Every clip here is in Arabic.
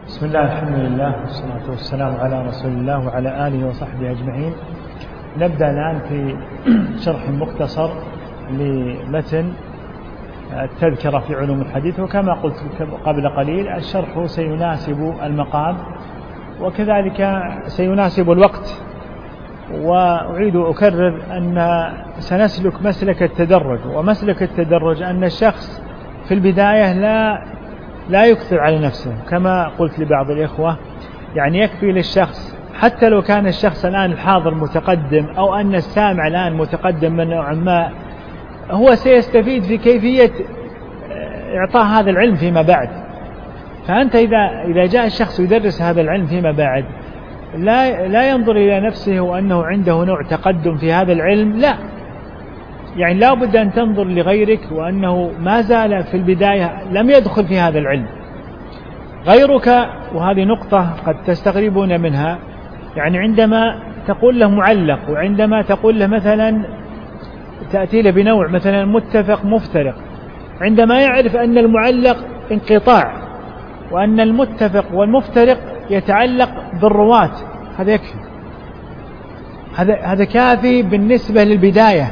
بسم الله، الحمد لله، والصلاة والسلام على رسول الله وعلى آله وصحبه أجمعين. نبدأ الآن في شرح مختصر لمتن التذكرة في علوم الحديث، وكما قلت قبل قليل الشرح سيناسب المقام وكذلك سيناسب الوقت. وأعيد أكرر أن سنسلك مسلك التدرج، ومسلك التدرج أن الشخص في البداية لا يكثر على نفسه، كما قلت لبعض الإخوة، يعني يكفي للشخص حتى لو كان الشخص الآن الحاضر متقدم أو أن السامع الآن متقدم من نوع ما، هو سيستفيد في كيفية إعطاء هذا العلم فيما بعد. فأنت إذا جاء الشخص يدرس هذا العلم فيما بعد لا ينظر إلى نفسه وأنه عنده نوع تقدم في هذا العلم، لا، يعني لا بد أن تنظر لغيرك وأنه ما زال في البداية لم يدخل في هذا العلم. غيرك، وهذه نقطة قد تستغربون منها، يعني عندما تقول له معلق، وعندما تقول له مثلا تأتي له بنوع مثلا متفق مفترق، عندما يعرف أن المعلق انقطاع وأن المتفق والمفترق يتعلق بالرواة، هذا يكفي، هذا كافي بالنسبة للبداية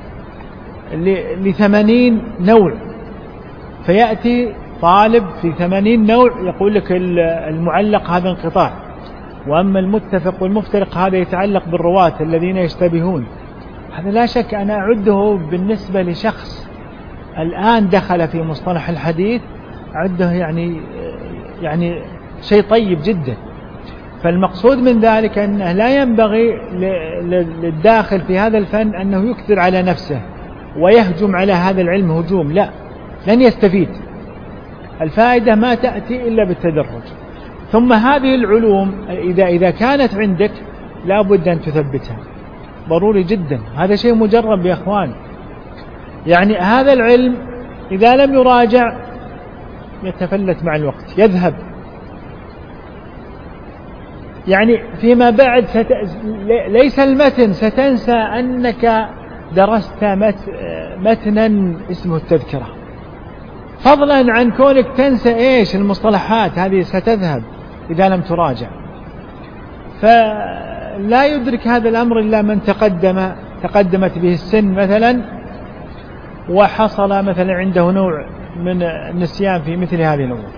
ل80 نوع. فيأتي طالب في 80 نوع يقول لك المعلق هذا انقطاع، وأما المتفق والمفترق هذا يتعلق بالرواة الذين يشتبهون. هذا لا شك أنا أعده بالنسبة لشخص الآن دخل في مصطلح الحديث، أعده يعني شيء طيب جدا. فالمقصود من ذلك أنه لا ينبغي للداخل في هذا الفن أنه يكثر على نفسه ويهجم على هذا العلم هجوم، لا، لن يستفيد. الفائدة ما تأتي إلا بالتدرج. ثم هذه العلوم إذا كانت عندك لا بد أن تثبتها، ضروري جدا، هذا شيء مجرب يا أخوان. يعني هذا العلم إذا لم يراجع يتفلت مع الوقت، يذهب. يعني فيما بعد ليس المتن، ستنسى أنك درست متنا اسمه التذكرة، فضلا عن كونك تنسى المصطلحات هذه ستذهب إذا لم تراجع. فلا يدرك هذا الأمر إلا من تقدمت به السن مثلا، وحصل مثلا عنده نوع من النسيان في مثل هذه الأمور.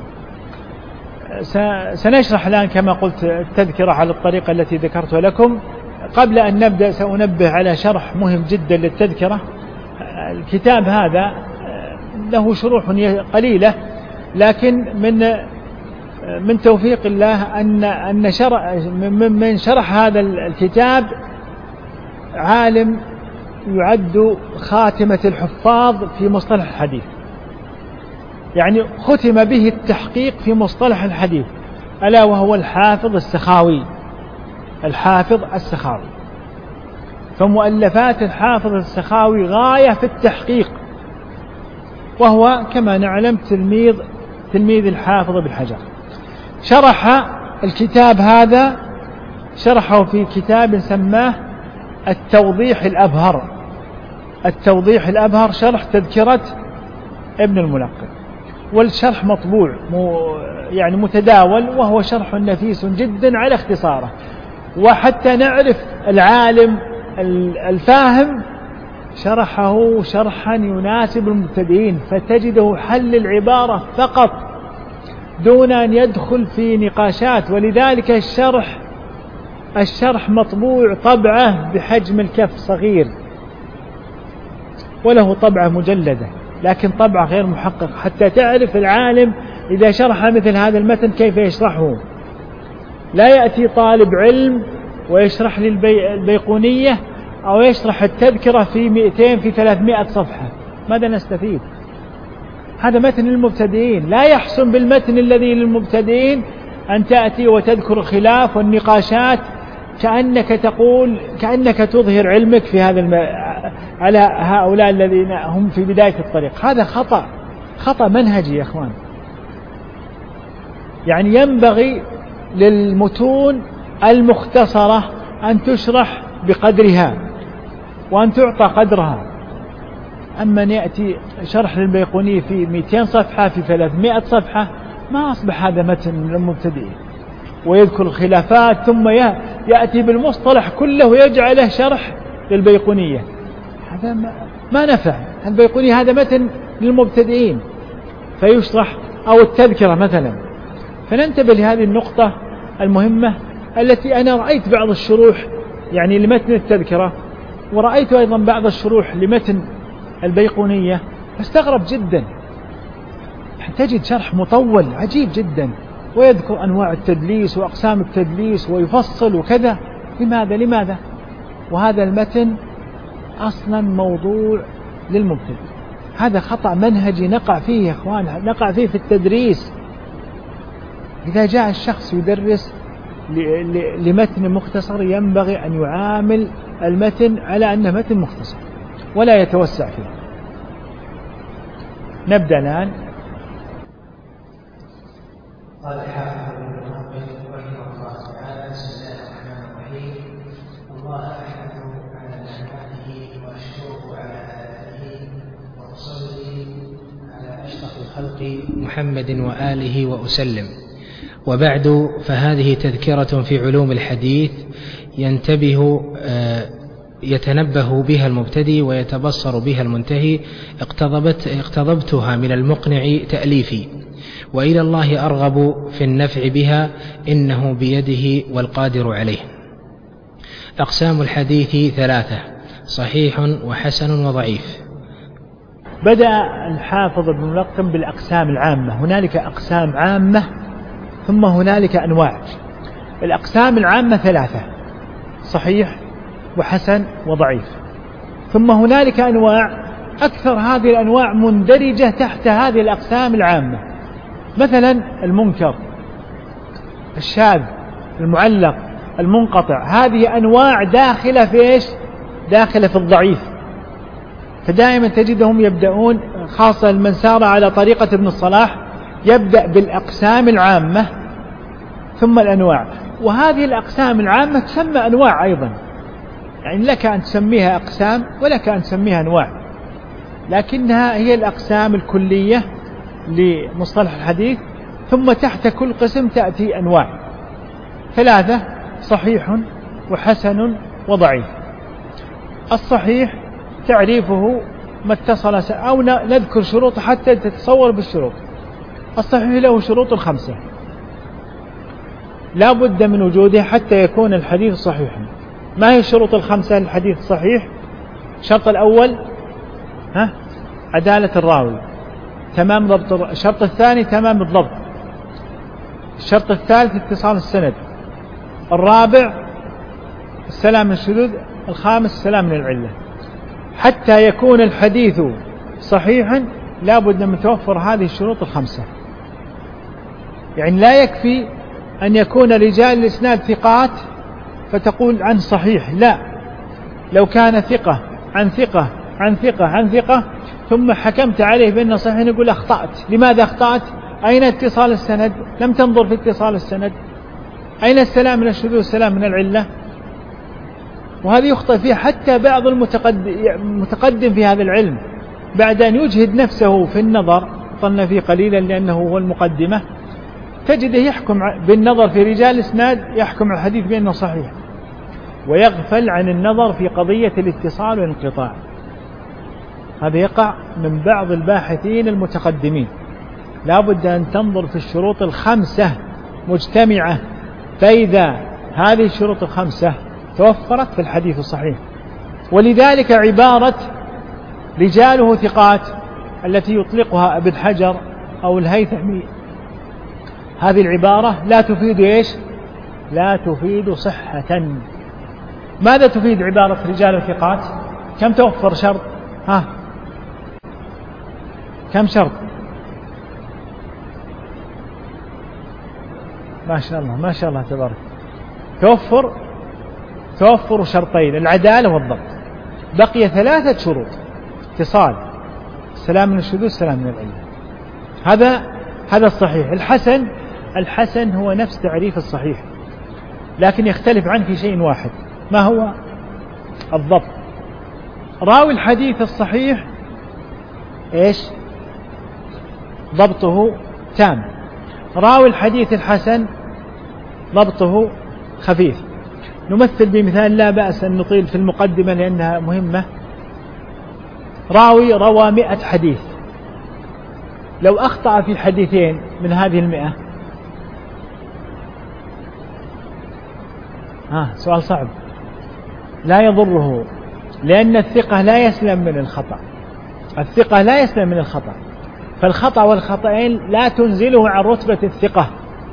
سنشرح الآن كما قلت التذكرة على الطريقة التي ذكرتها لكم. قبل أن نبدأ سأنبه على شرح مهم جدا للتذكرة. الكتاب هذا له شروح قليلة، لكن من توفيق الله أن من شرح هذا الكتاب عالم يعد خاتمة الحفاظ في مصطلح الحديث، يعني ختم به التحقيق في مصطلح الحديث، ألا وهو الحافظ السخاوي. فمؤلفات الحافظ السخاوي غاية في التحقيق، وهو كما نعلم تلميذ الحافظ ابن حجر. شرح الكتاب هذا، شرحه في كتاب سماه التوضيح الأبهر، شرح تذكرة ابن الملقن، والشرح مطبوع يعني متداول، وهو شرح نفيس جدا على اختصاره. وحتى نعرف العالم الفاهم شرحه شرحا يناسب المبتدئين، فتجده حل العبارة فقط دون أن يدخل في نقاشات. ولذلك الشرح مطبوع طبعة بحجم الكف صغير، وله طبعة مجلدة، لكن طبعة غير محقق، حتى تعرف العالم إذا شرح مثل هذا المتن كيف يشرحه. لا يأتي طالب علم ويشرح لي البيقونية أو يشرح التذكرة في 200 في 300 صفحة، ماذا نستفيد؟ هذا متن للمبتدئين. لا يحسن بالمتن الذي للمبتدئين أن تأتي وتذكر الخلاف والنقاشات كأنك تظهر علمك في على هؤلاء الذين هم في بداية الطريق. هذا خطأ منهجي يا أخوان. يعني ينبغي للمتون المختصرة أن تشرح بقدرها وأن تعطى قدرها. أما أن يأتي شرح للبيقوني في 200 صفحة في 300 صفحة، ما أصبح هذا متن للمبتدئين، ويذكر الخلافات ثم يأتي بالمصطلح كله ويجعله شرح للبيقونية. هذا ما نفع. البيقونية هذا متن للمبتدئين فيشرح، أو التذكرة مثلا. فننتبه لهذه النقطة المهمة التي أنا رأيت بعض الشروح يعني لمتن التذكرة، ورأيت أيضا بعض الشروح لمتن البيقونية، فاستغرب جدا. تجد شرح مطول عجيب جدا، ويذكر أنواع التدليس وأقسام التدليس ويفصل وكذا. لماذا؟ وهذا المتن أصلا موضوع للمبتدئ. هذا خطأ منهجي نقع فيه يا إخوان، نقع فيه في التدريس. إذا جاء الشخص يدرس لمتن مختصر ينبغي أن يعامل المتن على أنه متن مختصر ولا يتوسع فيه. نبدأ الآن. قال الحافظ ابن المقدم رحمه الله تعالى: بسم الله الرحمن الرحيم. الله أحمد على نعمته وأشكره على آلائه، وأصلي على أشرف الخلق محمد وآله وأسلم. وبعد، فهذه تذكرة في علوم الحديث يتنبه بها المبتدئ ويتبصر بها المنتهي. اقتضبتها من المقنع تأليفي، وإلى الله أرغب في النفع بها، إنه بيده والقادر عليه. أقسام الحديث 3: صحيح وحسن وضعيف. بدأ الحافظ ابن الملقن بالأقسام العامة. هنالك أقسام عامة ثم هنالك أنواع. الأقسام العامة 3: صحيح وحسن وضعيف. ثم هنالك أنواع، أكثر هذه الأنواع مندرجة تحت هذه الأقسام العامة. مثلا المنكر، الشاذ، المعلق، المنقطع، هذه أنواع داخلة في إيش؟ داخلة في الضعيف. فدائما تجدهم يبدأون، خاصة من سار على طريقة ابن الصلاح، يبدأ بالأقسام العامة ثم الأنواع. وهذه الأقسام العامة تسمى أنواع أيضا، يعني لك أن تسميها أقسام ولك أن تسميها أنواع، لكنها هي الأقسام الكلية لمصطلح الحديث. ثم تحت كل قسم تأتي أنواع 3: صحيح وحسن وضعيف. الصحيح تعريفه ما اتصل، أو نذكر شروط حتى تتصور بالشروط. الصحيح له شروط 5 لا بد من وجودها حتى يكون الحديث صحيحا. ما هي الشروط 5 للحديث الصحيح؟ الشرط الأول عدالة الراوي، تمام ضبط. الشرط الثاني تمام الضبط. الشرط الثالث اتصال السند. الرابع السلام من الشذوذ. الخامس السلام من العلة. حتى يكون الحديث صحيحا لا بد من توفر هذه الشروط 5. يعني لا يكفي أن يكون رجال الإسناد ثقات فتقول عنه صحيح، لا. لو كان ثقة عن ثقة عن ثقة عن ثقة ثم حكمت عليه بأنه صحيح، نقول أخطأت. لماذا أخطأت؟ أين اتصال السند؟ لم تنظر في اتصال السند. أين السلام من الشذوذ والسلام من العلة؟ وهذه يخطئ فيها حتى بعض المتقدم في هذا العلم، بعد أن يجهد نفسه في النظر، ظن فيه قليلا لأنه هو المقدمة، تجده يحكم بالنظر في رجال الإسناد، يحكم على الحديث بأنه صحيح، ويغفل عن النظر في قضية الاتصال والانقطاع. هذا يقع من بعض الباحثين المتقدمين. لا بد أن تنظر في الشروط 5 مجتمعة، فإذا هذه الشروط 5 توفرت في الحديث الصحيح. ولذلك عبارة رجاله ثقات التي يطلقها ابن حجر أو الهيثمي، هذه العبارة لا تفيد إيش؟ لا تفيد صحة. ماذا تفيد عبارة رجال ثقات؟ كم توفر شرط؟ كم شرط؟ ما شاء الله ما شاء الله تبارك. توفر شرطين: العدالة والضبط. بقي 3 شروط: اتصال، السلام من الشذوذ، السلام من العلة. هذا الصحيح. الحسن هو نفس تعريف الصحيح، لكن يختلف عنه في شيء واحد. ما هو؟ الضبط. راوي الحديث الصحيح إيش؟ ضبطه تام. راوي الحديث الحسن ضبطه خفيف. نمثل بمثال لا بأس أن نطيل في المقدمة لأنها مهمة. راوي روى 100 حديث، لو أخطأ في حديثين من هذه 100، سؤال صعب، لا يضره، لأن الثقة لا يسلم من الخطأ، الثقة لا يسلم من الخطأ، فالخطأ والخطأين لا تنزله عن رتبة الثقة.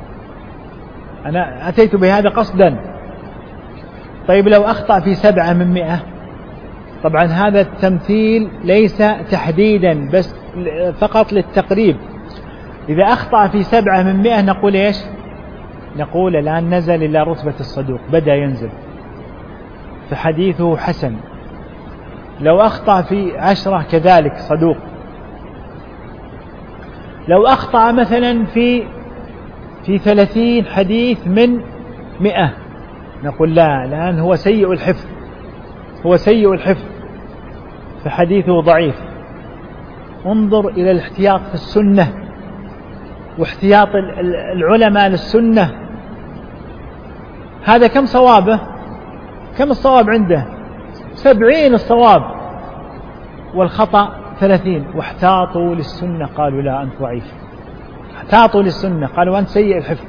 أنا أتيت بهذا قصدا. طيب لو أخطأ في 7 من 100، طبعا هذا التمثيل ليس تحديدا بس فقط للتقريب. إذا أخطأ في 7 من 100 نقول إيش؟ نقول الآن نزل إلى رتبة الصدوق، بدأ ينزل، فحديثه حسن. لو أخطأ في 10 كذلك صدوق. لو أخطأ مثلا في 30 حديث من 100 نقول لا، الآن هو سيء الحفظ، هو سيء الحفظ، فحديثه ضعيف. انظر إلى الاحتياط في السنة واحتياط العلماء للسنة. هذا كم صوابه؟ كم الصواب عنده؟ 70 الصواب، والخطأ 30. واحتاطوا للسنة قالوا لا أنت ضعيف، احتاطوا للسنة قالوا أنت سيء الحفظ.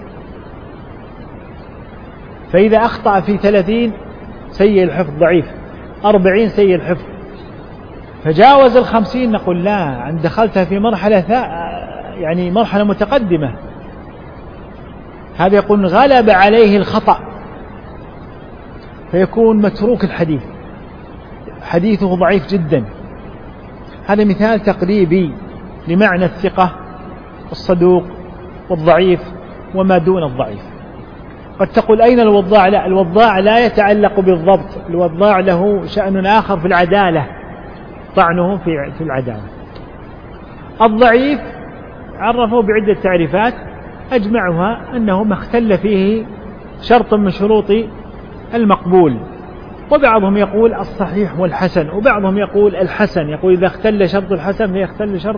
فإذا أخطأ في 30 سيء الحفظ ضعيف، 40 سيء الحفظ، فجاوز 50 نقول لا، أن دخلتها في مرحلة يعني مرحلة متقدمة. هذا يقول غلب عليه الخطأ، فيكون متروك الحديث، حديثه ضعيف جدا. هذا مثال تقريبي لمعنى الثقة، الصدوق، والضعيف، وما دون الضعيف. قد تقول أين الوضاع؟ لا، الوضاع لا يتعلق بالضبط، الوضاع له شأن آخر في العدالة، طعنه في العدالة. الضعيف عرفه بعدة تعريفات أجمعها أنه ما اختل فيه شرط من شروط المقبول، وبعضهم يقول الصحيح والحسن، وبعضهم يقول الحسن، يقول إذا اختل شرط الحسن فيختل شرط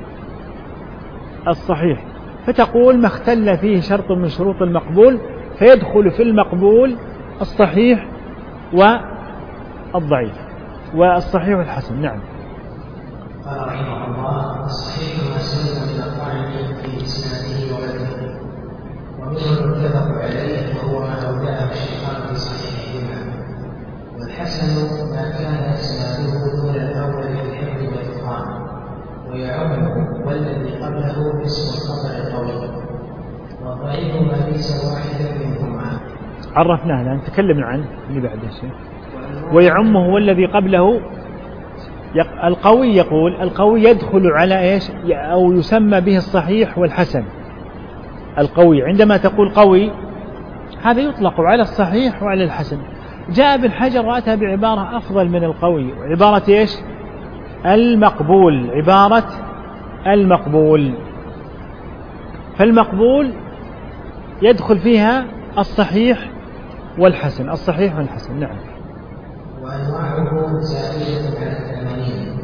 الصحيح، فتقول ما اختل فيه شرط من شروط المقبول فيدخل في المقبول الصحيح والضعيف، والصحيح والحسن. نعم. قال رحمه الله: الصحيح ما سلم من الطعن في اسناده ومتنه، ومنه المتفق عليه وهو ما اودعه الشيخان في صحيحهما، والحسن ما كان اسناده دون الاول في الحفظ والاتقان، ويعمه والذي قبله اسم الخطر القوي، والضعيف ما ليس واحدا منهما. عرفناه الآن، تكلمنا عنه اللي بعده شيء. ويعمه والذي قبله القوي، يقول القوي يدخل على إيش؟ أو يسمى به الصحيح والحسن. القوي عندما تقول قوي هذا يطلق على الصحيح وعلى الحسن. جاء ابن حجر وأتى بعبارة أفضل من القوي، عبارة إيش؟ المقبول، عبارة المقبول. فالمقبول يدخل فيها الصحيح والحسن، الصحيح والحسن. نعم. وأنواعه زائدة على 80.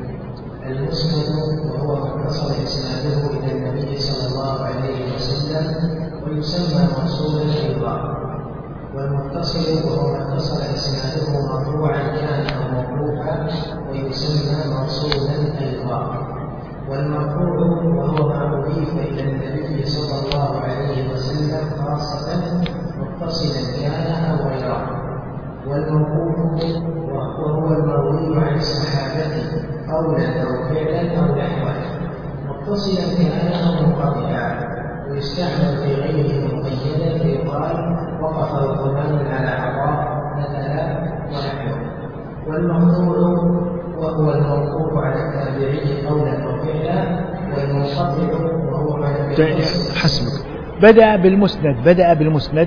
المسند وهو ما اتصل إسناده إلى النبي صلى الله عليه وسلم ويسمى موصولا أيضا، والمتصل وهو ما اتصل إسناده مرفوعا كان أو موقوفا ويسمى موصولا أيضا، والمرفوع وهو ما أضيف إلى النبي صلى الله عليه وسلم خاصة متصلا كان أو غيره، والموقوف وهو المروي عن الصحابة قولا أو فعلا أو نحوه متصلا كان أو منقطعا، ويستعمل في غيره مقيدا فيقال وقف فلان على عطاء مثلا ونحوه، والمقطوع وهو الموقوف على التابعي قولا أو فعلا، والمنقطع وهو ما حسبك. بدأ بالمسند،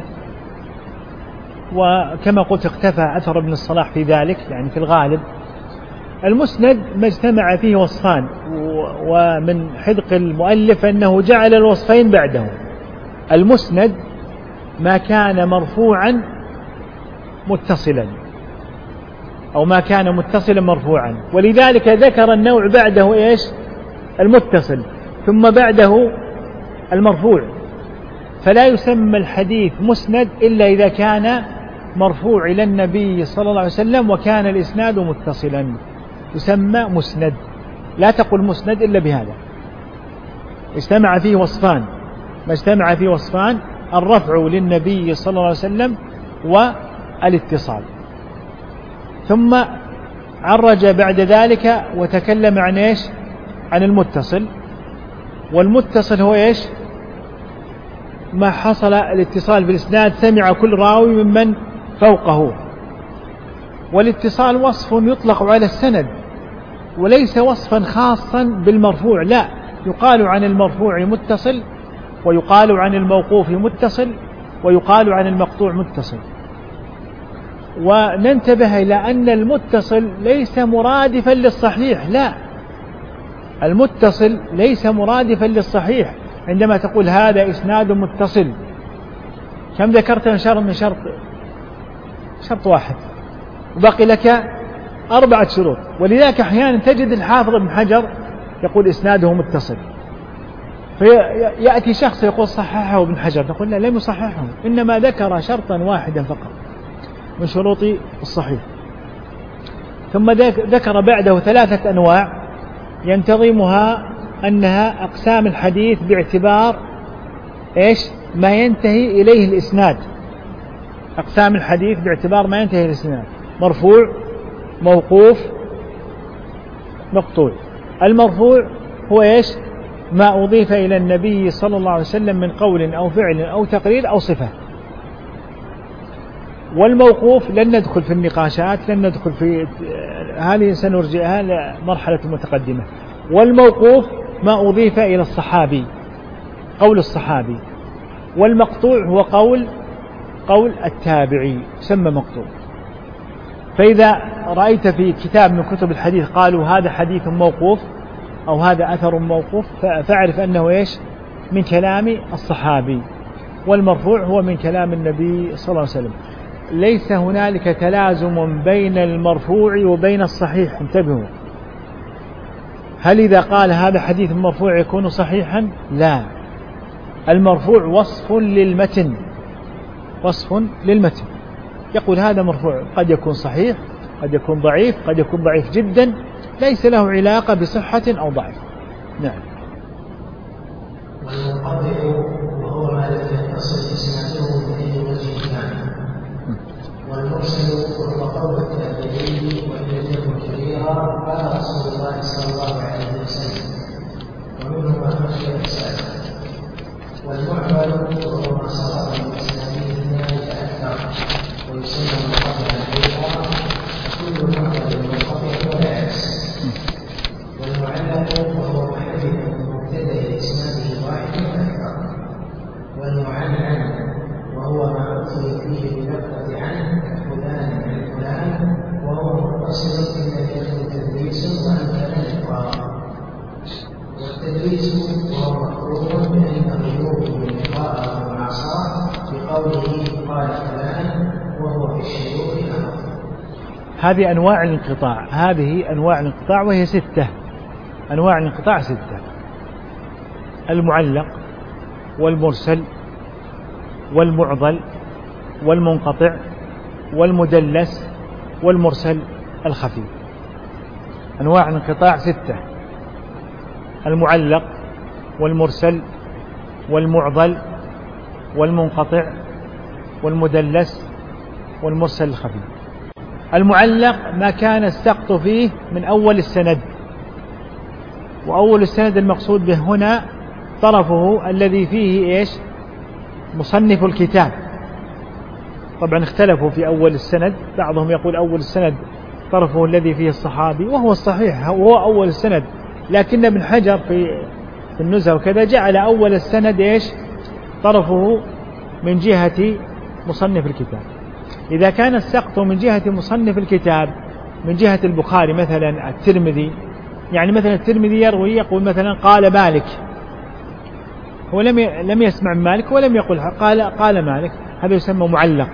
وكما قلت اختفى أثر ابن الصلاح في ذلك، يعني في الغالب المسند ما اجتمع فيه وصفان، ومن حدق المؤلف أنه جعل الوصفين بعده. المسند ما كان مرفوعا متصلا، أو ما كان متصلا مرفوعا، ولذلك ذكر النوع بعده إيش؟ المتصل، ثم بعده المرفوع، فلا يسمى الحديث مسند إلا إذا كان مرفوع إلى النبي صلى الله عليه وسلم وكان الإسناد متصلا، يسمى مسند. لا تقل مسند إلا بهذا، اجتمع فيه وصفان، ما اجتمع فيه وصفان: الرفع للنبي صلى الله عليه وسلم والاتصال. ثم عرج بعد ذلك وتكلم عن إيش؟ عن المتصل. والمتصل هو إيش؟ ما حصل الاتصال بالإسناد سمع كل راوي ممن فوقه. والاتصال وصف يطلق على السند وليس وصفا خاصا بالمرفوع، لا، يقال عن المرفوع متصل، ويقال عن الموقوف متصل، ويقال عن المقطوع متصل. وننتبه إلى أن المتصل ليس مرادفا للصحيح، لا، المتصل ليس مرادفا للصحيح. عندما تقول هذا إسناد متصل، كم ذكرت من شرط واحد، وبقي لك 4 شروط. ولذلك أحيانا تجد الحافظ ابن حجر يقول إسناده متصل، فيأتي شخص يقول صححه ابن حجر، نقول لا، لم يصححه، إنما ذكر شرطا واحدا فقط من شروط الصحيح. ثم ذكر بعده 3 أنواع ينتظمها أنها أقسام الحديث باعتبار إيش؟ ما ينتهي إليه الإسناد. أقسام الحديث باعتبار ما ينتهي إليه الإسناد: مرفوع، موقوف، مقطوع. المرفوع هو إيش؟ ما أضيف إلى النبي صلى الله عليه وسلم من قول أو فعل أو تقرير أو صفة. والموقوف لن ندخل في النقاشات، لن ندخل في هذه، سنرجئها لمرحلة متقدمة. والموقوف ما أضيف إلى الصحابي، قول الصحابي. والمقطوع هو قول التابعي، يسمى مقطوع. فإذا رأيت في كتاب من كتب الحديث قالوا هذا حديث موقوف أو هذا أثر موقوف، فاعرف أنه إيش؟ من كلام الصحابي. والمرفوع هو من كلام النبي صلى الله عليه وسلم. ليس هنالك تلازم بين المرفوع وبين الصحيح، انتبهوا. هل إذا قال هذا حديث مرفوع يكون صحيحا؟ لا، المرفوع وصف للمتن، وصف للمتن، يقول هذا مرفوع، قد يكون صحيح، قد يكون ضعيف، قد يكون ضعيف جدا، ليس له علاقة بصحة أو ضعف. نعم. والمنقطع وهو ما لم يتصل إسناده من أي وجه كان. والمرسل وهو قول التابعي وإن لم يكن كبيرا قال رسول الله صلى الله عليه وسلم، ومنه ما خشي الإرسال. والمعمل وهو ما صار من إسناده ذلك أكثر ويسمى منقطعا أيضا، كل معمل منقطع والعكس. والمعلق وهو ما حدث من مبتدأ إسناده واحد أكثر. والمعنعن وهو ما أدخل فيه بلفظة عنه فلان عن فلان، وهو متصل إن لم يكن تدليس وأمكن الإقرار. والتدليس وهو مفروض بأنه يوهم بالقراءة والمعصرة بقوله قال فلان، وهو في الشيوخ أمر. هذه أنواع الانقطاع، هذه أنواع الانقطاع، وهي 6 أنواع الانقطاع 6: المعلق، والمرسل، والمعضل، والمنقطع، والمدلس، والمرسل الخفي. أنواع الانقطاع 6: المعلق، والمرسل، والمعضل، والمنقطع، والمدلس، والمرسل الخفي. المعلق ما كان السقط فيه من أول السند، وأول السند المقصود به هنا طرفه الذي فيه إيش؟ مصنف الكتاب. طبعا اختلفوا في أول السند، بعضهم يقول أول السند طرفه الذي فيه الصحابي، وهو الصحيح هو أول السند، لكن ابن حجر في النزهة وكذا جعل أول السند إيش؟ طرفه من جهة مصنف الكتاب. إذا كان السقط من جهة مصنف الكتاب، من جهة البخاري مثلا، الترمذي، يعني مثلا الترمذي يروي يقول مثلا قال مالك، هو لم يسمع من مالك ولم يقل قال مالك، هذا يسمى معلق.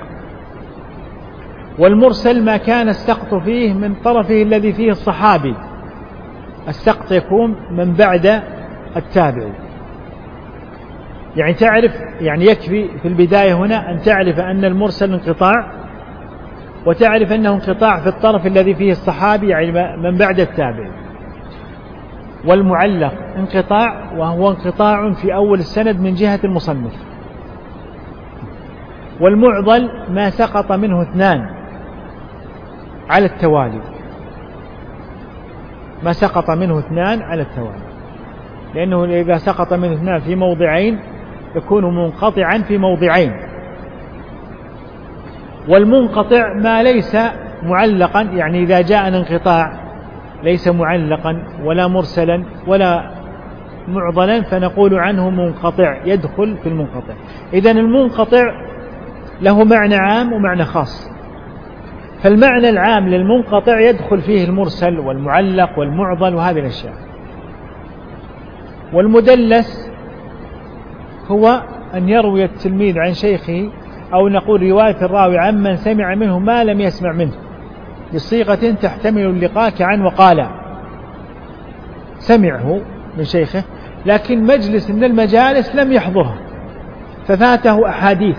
والمرسل ما كان السقط فيه من طرفه الذي فيه الصحابي، السقط يكون من بعد التابعي. يعني تعرف، يعني يكفي في البداية هنا أن تعرف أن المرسل انقطاع، وتعرف أنه انقطاع في الطرف الذي فيه الصحابي يعني من بعد التابع. والمعلق انقطاع، وهو انقطاع في أول السند من جهة المصنف. والمعضل ما سقط منه اثنان على التوالي، ما سقط منه اثنان على التوالي، لأنه إذا سقط منه اثنان في موضعين يكون منقطعا في موضعين. والمنقطع ما ليس معلقا، يعني إذا جاء انقطاع ليس معلقا ولا مرسلا ولا معضلا فنقول عنه منقطع، يدخل في المنقطع. إذن المنقطع له معنى عام ومعنى خاص. فالمعنى العام للمنقطع يدخل فيه المرسل والمعلق والمعضل وهذه الأشياء. والمدلس هو أن يروي التلميذ عن شيخه، أو نقول رواية الراوي عمن سمع منه ما لم يسمع منه بصيغة تحتمل اللقاء كعن وقال. سمعه من شيخه لكن مجلس من المجالس لم يحضرها ففاته أحاديث.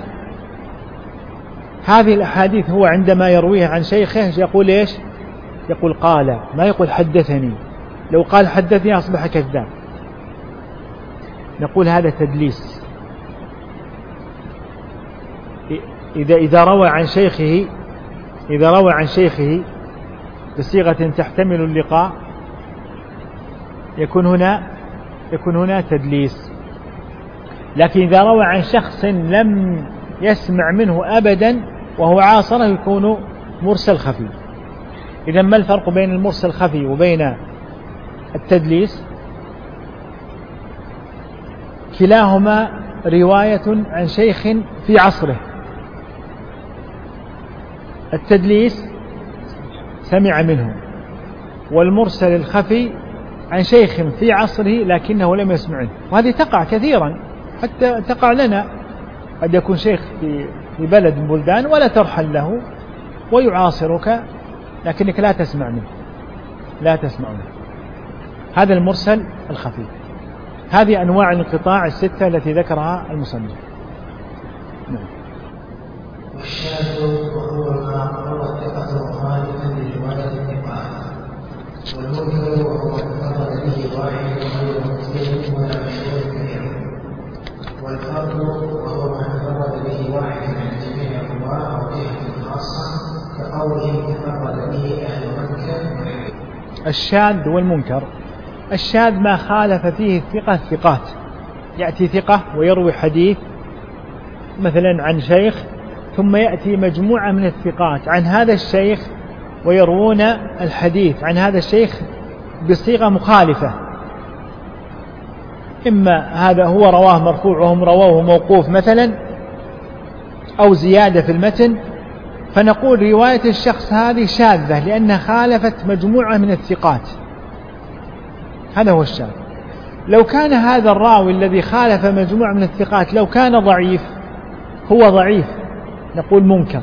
هذه الأحاديث هو عندما يرويها عن شيخه يقول إيش؟ يقول قال، ما يقول حدثني. لو قال حدثني أصبح كذاب. نقول هذا تدليس. إذا روى عن شيخه بصيغة تحتمل اللقاء يكون هنا تدليس. لكن إذا روى عن شخص لم يسمع منه أبدا وهو عاصره يكون مرسل خفي. إذن ما الفرق بين المرسل الخفي وبين التدليس؟ كلاهما رواية عن شيخ في عصره. التدليس سمع منه، والمرسل الخفي عن شيخ في عصره لكنه لم يسمع منه. وهذه تقع كثيرا، حتى تقع لنا. قد يكون شيخ في بلد من بلدان ولا ترحل له ويعاصرك لكنك لا تسمع منه. هذا المرسل الخفي. هذه أنواع الانقطاع الستة التي ذكرها المصنف. نعم. والشاذ وهو ما روى الثقة مخالفا لرواية الثقات، والمنكر وهو ما انفرد به واحد غير مسلم ولا مشهور كثير، والفرد وهو ما انفرد به واحد من جميع الرواه أو جهة خاصة كقوله تفرد به أهل مكة. الشاذ والمنكر. الشاذ ما خالف فيه الثقات، يأتي ثقة ويروي حديث مثلا عن شيخ، ثم يأتي مجموعة من الثقات عن هذا الشيخ ويروون الحديث عن هذا الشيخ بصيغة مخالفة. إما هذا هو رواه مرفوع وهم رواه موقوف مثلا، أو زيادة في المتن، فنقول رواية الشخص هذه شاذة لأنها خالفت مجموعة من الثقات. هذا هو الشاذ. لو كان هذا الراوي الذي خالف مجموعة من الثقات لو كان ضعيف، هو ضعيف، نقول منكر.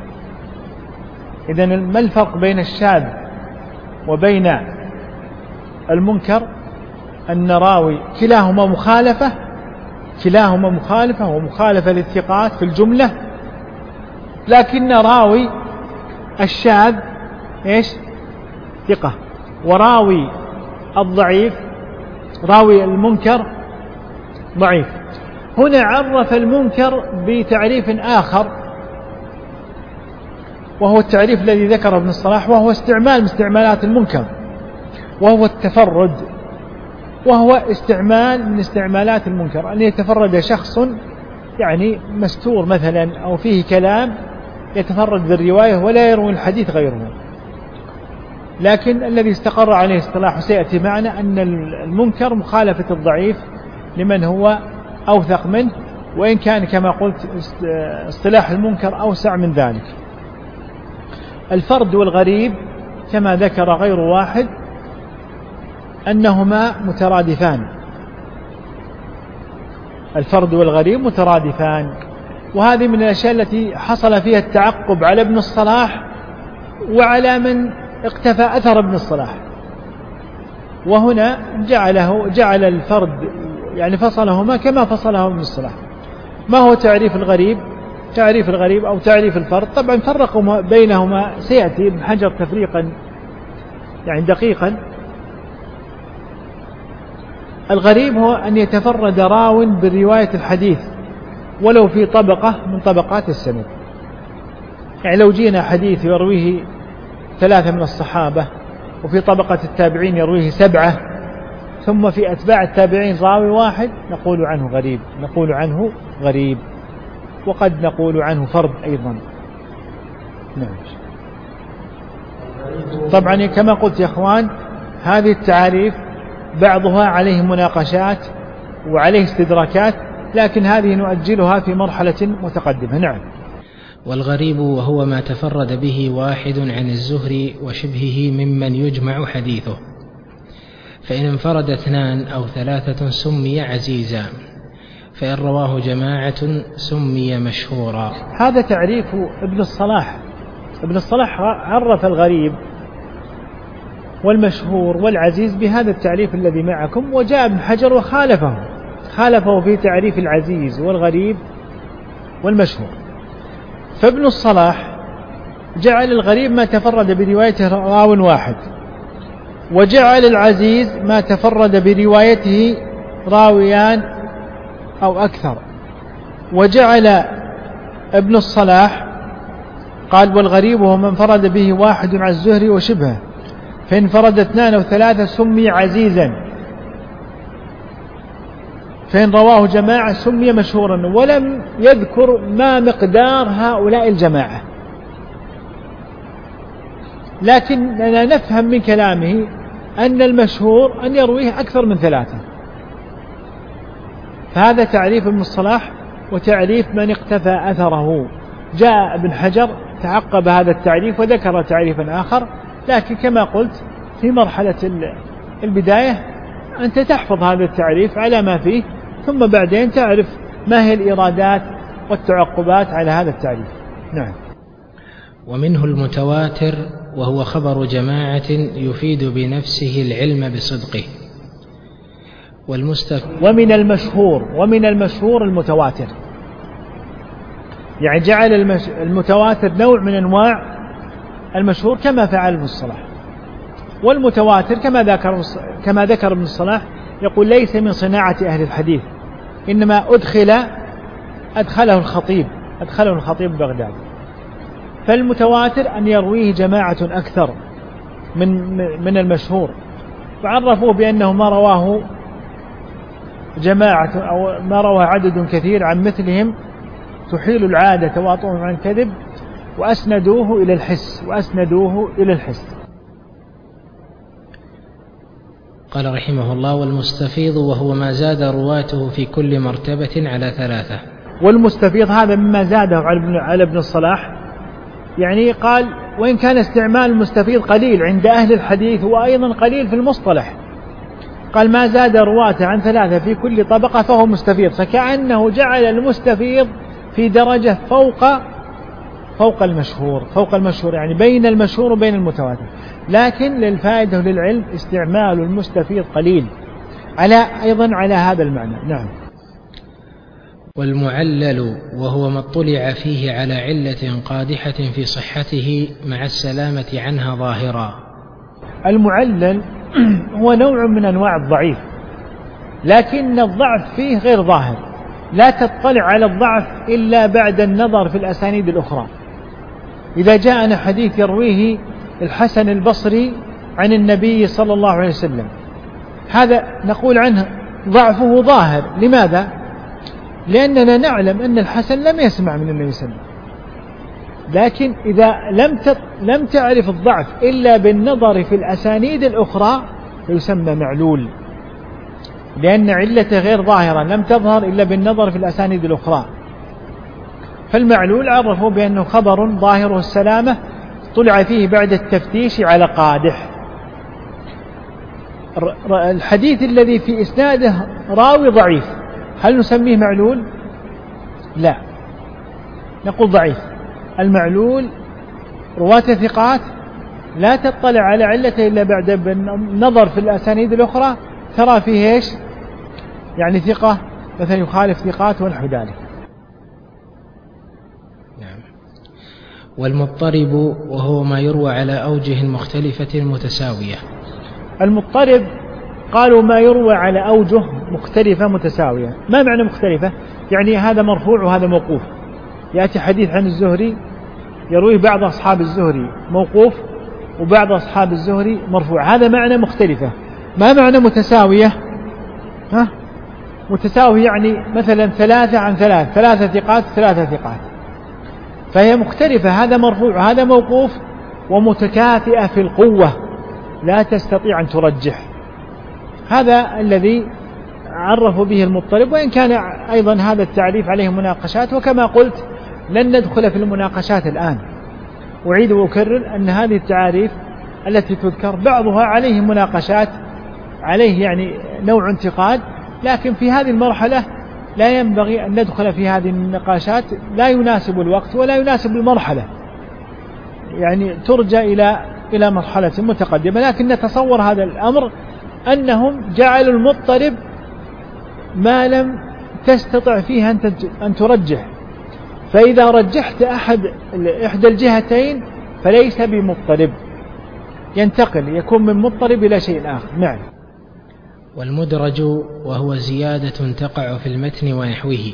إذن ما الفرق بين الشاذ وبين المنكر؟ أن راوي كلاهما مخالفة ومخالفة للثقات في الجملة، لكن راوي الشاذ إيش؟ ثقة، وراوي الضعيف راوي المنكر ضعيف. هنا عرف المنكر بتعريف آخر، وهو التعريف الذي ذكره ابن الصلاح، وهو استعمال من استعمالات المنكر، وهو التفرد. وهو استعمال من استعمالات المنكر أن يتفرد شخص يعني مستور مثلا أو فيه كلام يتفرد بالرواية ولا يروي الحديث غيره. لكن الذي استقر عليه اصطلاح سيأتي معنا أن المنكر مخالفة الضعيف لمن هو أوثق منه، وإن كان كما قلت اصطلاح المنكر أوسع من ذلك. الفرد والغريب كما ذكر غير واحد أنهما مترادفان. الفرد والغريب مترادفان، وهذه من الأشياء التي حصل فيها التعقب على ابن الصلاح وعلى من اقتفى أثر ابن الصلاح. وهنا جعل الفرد يعني فصلهما كما فصلهما ابن الصلاح. ما هو تعريف الغريب؟ تعريف الغريب أو تعريف الفرد، طبعا فرقوا بينهما، سيأتي ابن حجر تفريقا يعني دقيقا. الغريب هو أن يتفرد راو برواية الحديث ولو في طبقة من طبقات السند. يعني لو جينا حديث يرويه 3 من الصحابة وفي طبقة التابعين يرويه 7، ثم في أتباع التابعين راوي واحد، نقول عنه غريب، نقول عنه غريب، وقد نقول عنه فرد أيضا. نعم. طبعا كما قلت يا أخوان، هذه التعاريف بعضها عليه مناقشات وعليه استدراكات، لكن هذه نؤجلها في مرحلة متقدمة. نعم. والغريب وهو ما تفرد به واحد عن الزهري وشبهه ممن يجمع حديثه، فإن انفرد 2 أو 3 سمي عزيزا، فإن رواه جماعة سمي مشهورا. هذا تعريف ابن الصلاح. ابن الصلاح عرف الغريب والمشهور والعزيز بهذا التعريف الذي معكم، وجاء ابن حجر خالفه في تعريف العزيز والغريب والمشهور. فابن الصلاح جعل الغريب ما تفرد بروايته راو واحد، وجعل العزيز ما تفرد بروايته راويان أو أكثر. وجعل ابن الصلاح قال والغريب هو من فرد به واحد عن الزهري وشبهه، فإن انفرد 2 أو 3 سمي عزيزا، فإن رواه جماعة سمي مشهورا، ولم يذكر ما مقدار هؤلاء الجماعة، لكننا نفهم من كلامه أن المشهور أن يرويه أكثر من 3. فهذا تعريف ابن الصلاح وتعريف من اقتفى أثره. جاء ابن حجر تعقب هذا التعريف وذكر تعريفا آخر، لكن كما قلت في مرحلة البداية أنت تحفظ هذا التعريف على ما فيه، ثم بعدين تعرف ما هي الإيرادات والتعقبات على هذا التعريف. نعم. ومنه المتواتر وهو خبر جماعة يفيد بنفسه العلم بصدقه. ومن المشهور المتواتر، يعني جعل المتواتر نوع من أنواع المشهور كما فعل ابن الصلاح. والمتواتر كما ذكر ابن الصلاح يقول ليس من صناعة أهل الحديث، إنما أدخله الخطيب بغداد. فالمتواتر أن يرويه جماعة أكثر من المشهور، وعرفوه بأنه ما رواه جماعة أو ما رواه عدد كثير عن مثلهم تحيل العادة تواطؤهم عن كذب، وأسندوه إلى الحس. قال رحمه الله: والمستفيض وهو ما زاد رواته في كل مرتبة على 3. والمستفيض هذا مما زاده على ابن الصلاح، يعني قال وإن كان استعمال المستفيض قليل عند أهل الحديث وأيضا قليل في المصطلح، قال ما زاد رواته عن 3 في كل طبقة فهو مستفيض، فكأنه جعل المستفيض في درجة فوق المشهور، يعني بين المشهور وبين المتواتر. لكن للفائدة وللعلم استعمال المستفيض قليل أيضا على هذا المعنى. نعم. والمعلل وهو ما اطلع فيه على علة قادحة في صحته مع السلامة عنها ظاهرا. المعلل هو نوع من أنواع الضعيف، لكن الضعف فيه غير ظاهر، لا تطلع على الضعف إلا بعد النظر في الأسانيد الأخرى. إذا جاءنا حديث يرويه الحسن البصري عن النبي صلى الله عليه وسلم، هذا نقول عنه ضعفه ظاهر. لماذا؟ لأننا نعلم أن الحسن لم يسمع من النبي صلى الله عليه وسلم. لكن إذا لم تعرف الضعف إلا بالنظر في الأسانيد الأخرى فيسمى معلول، لأن علته غير ظاهرة لم تظهر إلا بالنظر في الأسانيد الأخرى. فالمعلول عرفوا بأنه خبر ظاهره السلامة طلع فيه بعد التفتيش على قادح. الحديث الذي في إسناده راوي ضعيف هل نسميه معلول؟ لا، نقول ضعيف. المعلول رواة ثقات لا تطلع على علته إلا بعد النظر في الأسانيد الأخرى، ترى فيه إيش؟ يعني ثقة مثلا يخالف ثقات ونحو ذلك. نعم. والمضطرب وهو ما يروى على أوجه مختلفة متساوية. المضطرب قالوا ما يروى على أوجه مختلفة متساوية. ما معنى مختلفة؟ يعني هذا مرفوع وهذا موقوف. يأتي حديث عن الزهري يرويه بعض أصحاب الزهري موقوف وبعض أصحاب الزهري مرفوع، هذا معنى مختلفة. ما معنى متساوية؟ متساوي يعني مثلا 3 عن 3، 3 ثقات 3 ثقات، فهي مختلفة، هذا مرفوع هذا موقوف، ومتكافئة في القوة لا تستطيع أن ترجح. هذا الذي عرفوا به المضطرب، وإن كان أيضا هذا التعريف عليه مناقشات، وكما قلت لن ندخل في المناقشات الآن. أعيد وأكرر أن هذه التعاريف التي تذكر بعضها عليه مناقشات، عليه يعني نوع انتقاد، لكن في هذه المرحلة لا ينبغي أن ندخل في هذه النقاشات، لا يناسب الوقت ولا يناسب المرحلة، يعني ترجى إلى مرحلة متقدمة. لكن نتصور هذا الأمر أنهم جعلوا المضطرب ما لم تستطع فيه أن ترجح، فإذا رجحت إحدى الجهتين فليس بمضطرب، ينتقل يكون من مضطرب إلى شيء آخر. نعم. والمدرج وهو زيادة تقع في المتن ونحوه.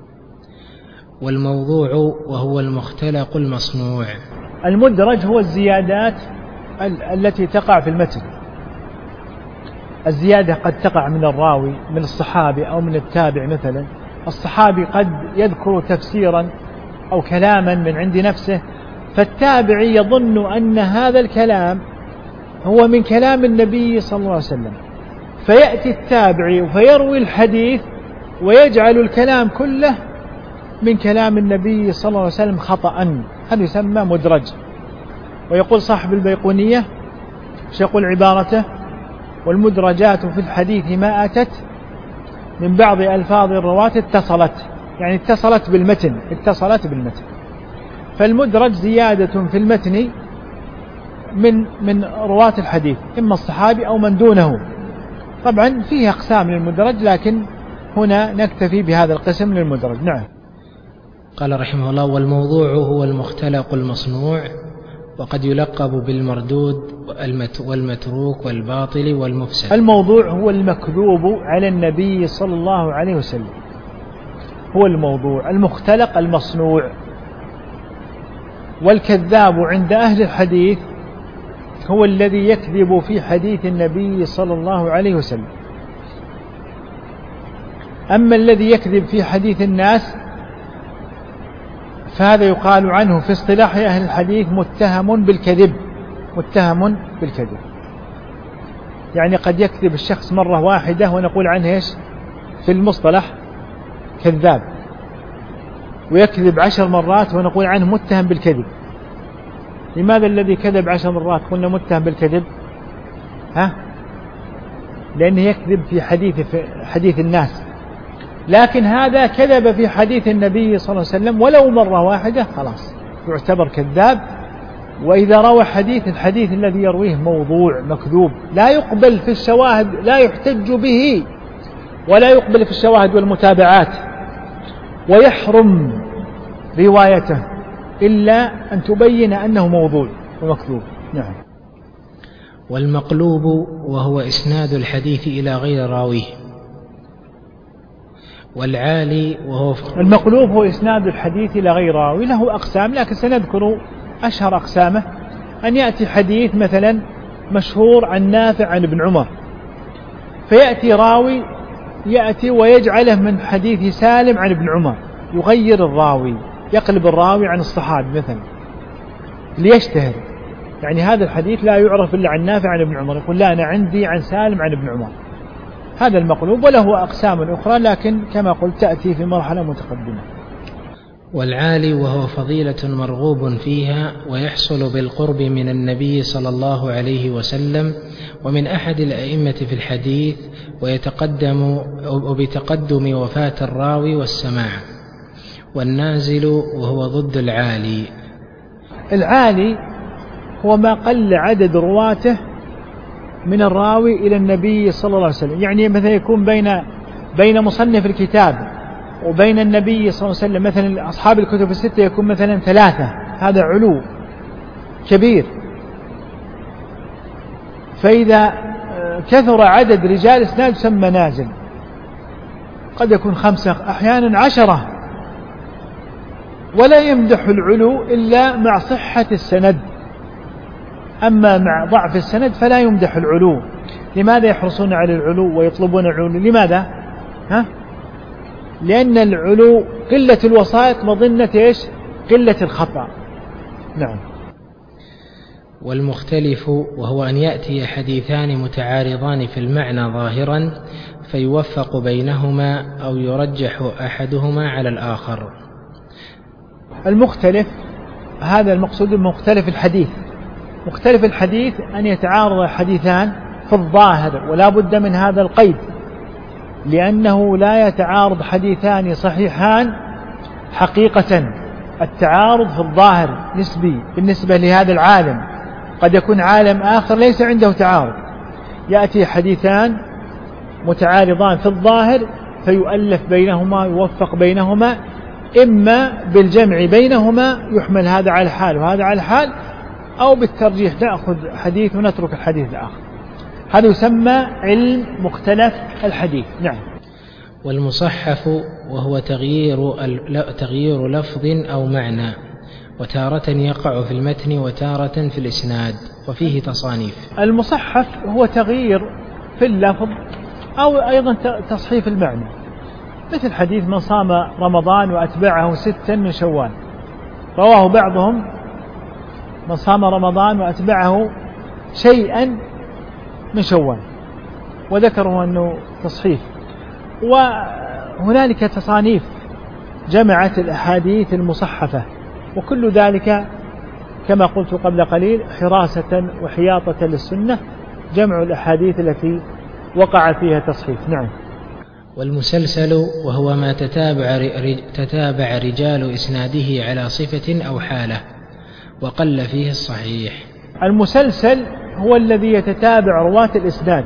والموضوع وهو المختلق المصنوع. المدرج هو الزيادات التي تقع في المتن. الزيادة قد تقع من الراوي، من الصحابي أو من التابع. مثلا الصحابي قد يذكر تفسيرا أو كلاما من عند نفسه، فالتابعي يظن أن هذا الكلام هو من كلام النبي صلى الله عليه وسلم، فيأتي التابعي فيروي الحديث ويجعل الكلام كله من كلام النبي صلى الله عليه وسلم خطأ. هذا يسمى مدرج. ويقول صاحب البيقونية، يقول عبارته: والمدرجات في الحديث ما أتت من بعض ألفاظ الرواة اتصلت، يعني اتصلت بالمتن. فالمدرج زيادة في المتن من رواة الحديث، إما الصحابي أو من دونه. طبعا فيه أقسام للمدرج، لكن هنا نكتفي بهذا القسم للمدرج. نعم. قال رحمه الله: والموضوع هو المختلق المصنوع، وقد يلقب بالمردود والمتروك والباطل والمفسد. الموضوع هو المكذوب على النبي صلى الله عليه وسلم، هو الموضوع. المختلق المصنوع. والكذاب عند أهل الحديث هو الذي يكذب في حديث النبي صلى الله عليه وسلم. أما الذي يكذب في حديث الناس فهذا يقال عنه في اصطلاح أهل الحديث متهم بالكذب. يعني قد يكذب الشخص مرة واحدة ونقول عنه إيش في المصطلح؟ كذاب. ويكذب 10 مرات ونقول عنه متهم بالكذب. لماذا الذي كذب 10 مرات قلنا متهم بالكذب؟ لأنه يكذب في حديث الناس، لكن هذا كذب في حديث النبي صلى الله عليه وسلم ولو مرة واحدة، خلاص يعتبر كذاب. وإذا روى الحديث الذي يرويه موضوع مكذوب، لا يقبل في الشواهد، لا يحتج به ولا يقبل في الشواهد والمتابعات، ويحرم روايته إلا أن تبين أنه موضوع ومكذوب. نعم. والمقلوب وهو إسناد الحديث إلى غير راويه. والعالي وهو المقلوب هو إسناد الحديث إلى غير راوي، له أقسام لكن سنذكر أشهر أقسامه. أن يأتي حديث مثلا مشهور عن نافع عن ابن عمر، فيأتي راوي يأتي ويجعله من حديث سالم عن ابن عمر، يغير الراوي، يقلب الراوي عن الصحابي مثلا ليشتهر. يعني هذا الحديث لا يعرف إلا عن نافع عن ابن عمر، يقول لا أنا عندي عن سالم عن ابن عمر. هذا المقلوب، وله أقسام أخرى لكن كما قلت تأتي في مرحلة متقدمة. والعالي وهو فضيلة مرغوب فيها، ويحصل بالقرب من النبي صلى الله عليه وسلم ومن أحد الأئمة في الحديث، ويتقدم وبتقدم وفاة الراوي والسماع. والنازل وهو ضد العالي. العالي هو ما قل عدد رواته من الراوي إلى النبي صلى الله عليه وسلم، يعني مثلا يكون بين بين مصنف الكتاب وبين النبي صلى الله عليه وسلم مثلا أصحاب الكتب الستة يكون مثلا 3، هذا علو كبير. فإذا كثر عدد رجال إسناد يسمى نازل، قد يكون 5 أحيانا 10، ولا يمدح العلو إلا مع صحة السند، أما مع ضعف السند فلا يمدح العلو. لماذا يحرصون على العلو ويطلبون العلو؟ لماذا؟ لأن العلو قلة الوسائط مظنة إيش؟ قلة الخطأ. نعم. والمختلف وهو أن يأتي حديثان متعارضان في المعنى ظاهرا فيوفق بينهما أو يرجح أحدهما على الآخر. المختلف هذا المقصود بمختلف الحديث. مختلف الحديث أن يتعارض حديثان في الظاهر، ولا بد من هذا القيد، لأنه لا يتعارض حديثان صحيحان حقيقة. التعارض في الظاهر نسبي بالنسبة لهذا العالم، قد يكون عالم آخر ليس عنده تعارض، يأتي حديثان متعارضان في الظاهر فيؤلف بينهما، يوفق بينهما، إما بالجمع بينهما يحمل هذا على الحال وهذا على الحال، أو بالترجيح نأخذ حديث ونترك الحديث الآخر. هذا يسمى علم مختلف الحديث. نعم. والمصحف وهو تغيير لفظ أو معنى، وتارة يقع في المتن وتارة في الإسناد، وفيه تصانيف. المصحف هو تغيير في اللفظ أو أيضا تصحيف المعنى، مثل حديث من صام رمضان وأتبعه 6 من شوال، رواه بعضهم من صام رمضان وأتبعه شيئا من شوال، وذكروا أنه تصحيف. وهنالك تصانيف جمعت الأحاديث المصحفة، وكل ذلك كما قلت قبل قليل حراسة وحياطة للسنة، جمع الأحاديث التي وقع فيها تصحيف. نعم. والمسلسل وهو ما تتابع رجال إسناده على صفة أو حالة وقل فيه الصحيح. المسلسل هو الذي يتتابع رواة الإسناد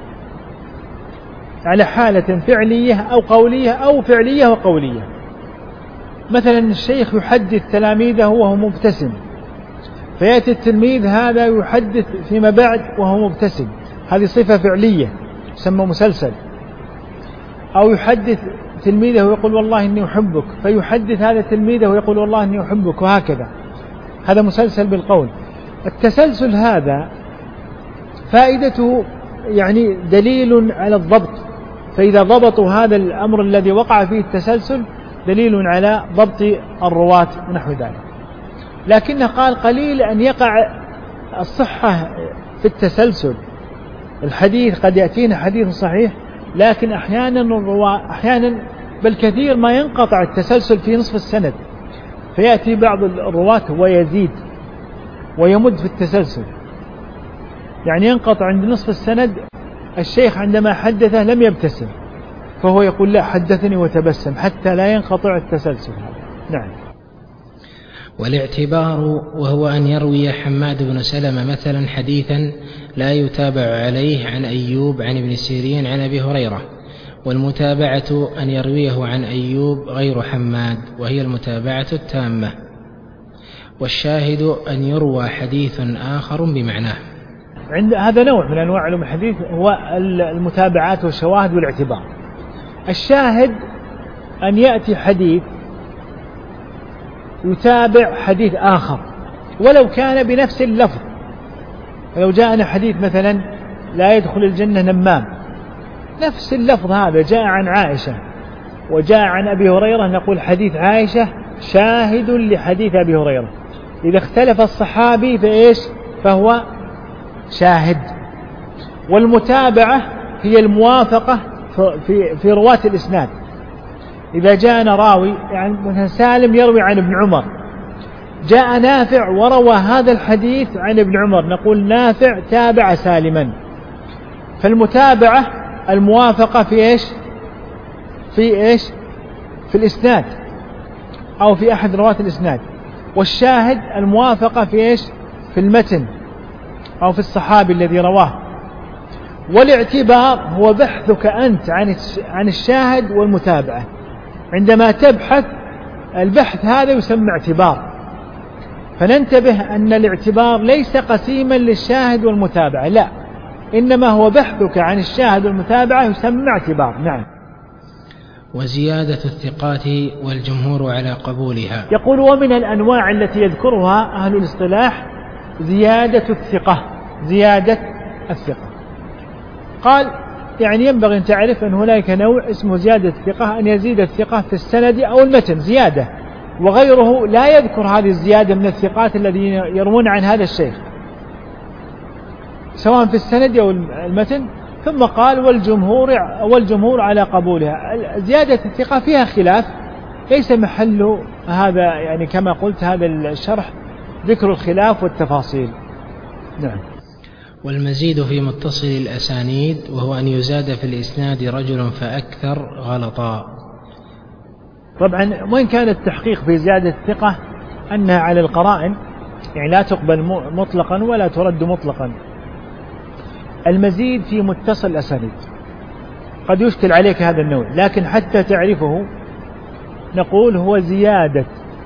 على حالة فعلية أو قولية أو فعلية وقولية. مثلا الشيخ يحدث تلاميذه وهو مبتسم، فيأتي التلميذ هذا يحدث فيما بعد وهو مبتسم، هذه صفة فعلية يسمى مسلسل. أو يحدث تلميذه ويقول والله إني أحبك، فيحدث هذا تلميذه ويقول والله إني أحبك، وهكذا، هذا مسلسل بالقول. التسلسل هذا فائدته يعني دليل على الضبط، فإذا ضبطوا هذا الأمر الذي وقع فيه التسلسل دليل على ضبط الرواة ونحو ذلك. لكنه قال قليل أن يقع الصحة في التسلسل. الحديث قد يأتينا حديث صحيح، لكن أحيانا الرواة أحيانا بل كثير ما ينقطع التسلسل في نصف السند، فيأتي بعض الرواة ويزيد ويمد في التسلسل، يعني ينقطع عند نصف السند، الشيخ عندما حدثه لم يبتسم، فهو يقول لا حدثني وتبسم، حتى لا ينقطع التسلسل هذا. نعم. والاعتبار وهو أن يروي حماد بن سلمة مثلا حديثا لا يتابع عليه عن أيوب عن ابن سيرين عن أبي هريرة، والمتابعة أن يرويه عن أيوب غير حماد، وهي المتابعة التامة. والشاهد أن يروى حديث آخر بمعناه. عند هذا نوع من أنواع علوم الحديث، هو المتابعات والشواهد والاعتبار. الشاهد أن يأتي حديث يتابع حديث آخر ولو كان بنفس اللفظ. فلو جاءنا حديث مثلا لا يدخل الجنة نمام، نفس اللفظ هذا جاء عن عائشة وجاء عن أبي هريرة، نقول حديث عائشة شاهد لحديث أبي هريرة. إذا اختلف الصحابي فإيش؟ فهو شاهد. والمتابعة هي الموافقة في رواة الإسناد. إذا جاءنا راوي، يعني مثلا سالم يروي عن ابن عمر، جاء نافع وروى هذا الحديث عن ابن عمر، نقول نافع تابع سالما. فالمتابعة الموافقة في إيش؟ في الإسناد أو في أحد رواة الإسناد. والشاهد الموافقة في إيش؟ في المتن أو في الصحابي الذي رواه. والاعتبار هو بحثك أنت عن الشاهد والمتابعة. عندما تبحث البحث هذا يسمى اعتبار. فننتبه أن الاعتبار ليس قسيما للشاهد والمتابعة، لا، إنما هو بحثك عن الشاهد والمتابعة يسمى اعتبار. نعم. وزيادة الثقات والجمهور على قبولها. يقول ومن الأنواع التي يذكرها أهل الاصطلاح زيادة الثقة. زيادة الثقة، قال يعني ينبغي أن تعرف أن هناك نوع اسمه زيادة الثقة، أن يزيد الثقة في السند أو المتن زيادة، وغيره لا يذكر هذه الزيادة من الثقات الذين يروون عن هذا الشيخ سواء في السند أو المتن. ثم قال والجمهور على قبولها. زيادة الثقة فيها خلاف، ليس محل هذا يعني كما قلت هذا الشرح ذكر الخلاف والتفاصيل. نعم. والمزيد في متصل الأسانيد وهو أن يزاد في الإسناد رجل فأكثر غلطا. طبعا وإن كان التحقيق في زيادة الثقة أنها على القرائن، يعني لا تقبل مطلقا ولا ترد مطلقا. المزيد في متصل الأسانيد قد يشكل عليك هذا النوع، لكن حتى تعرفه نقول هو زيادة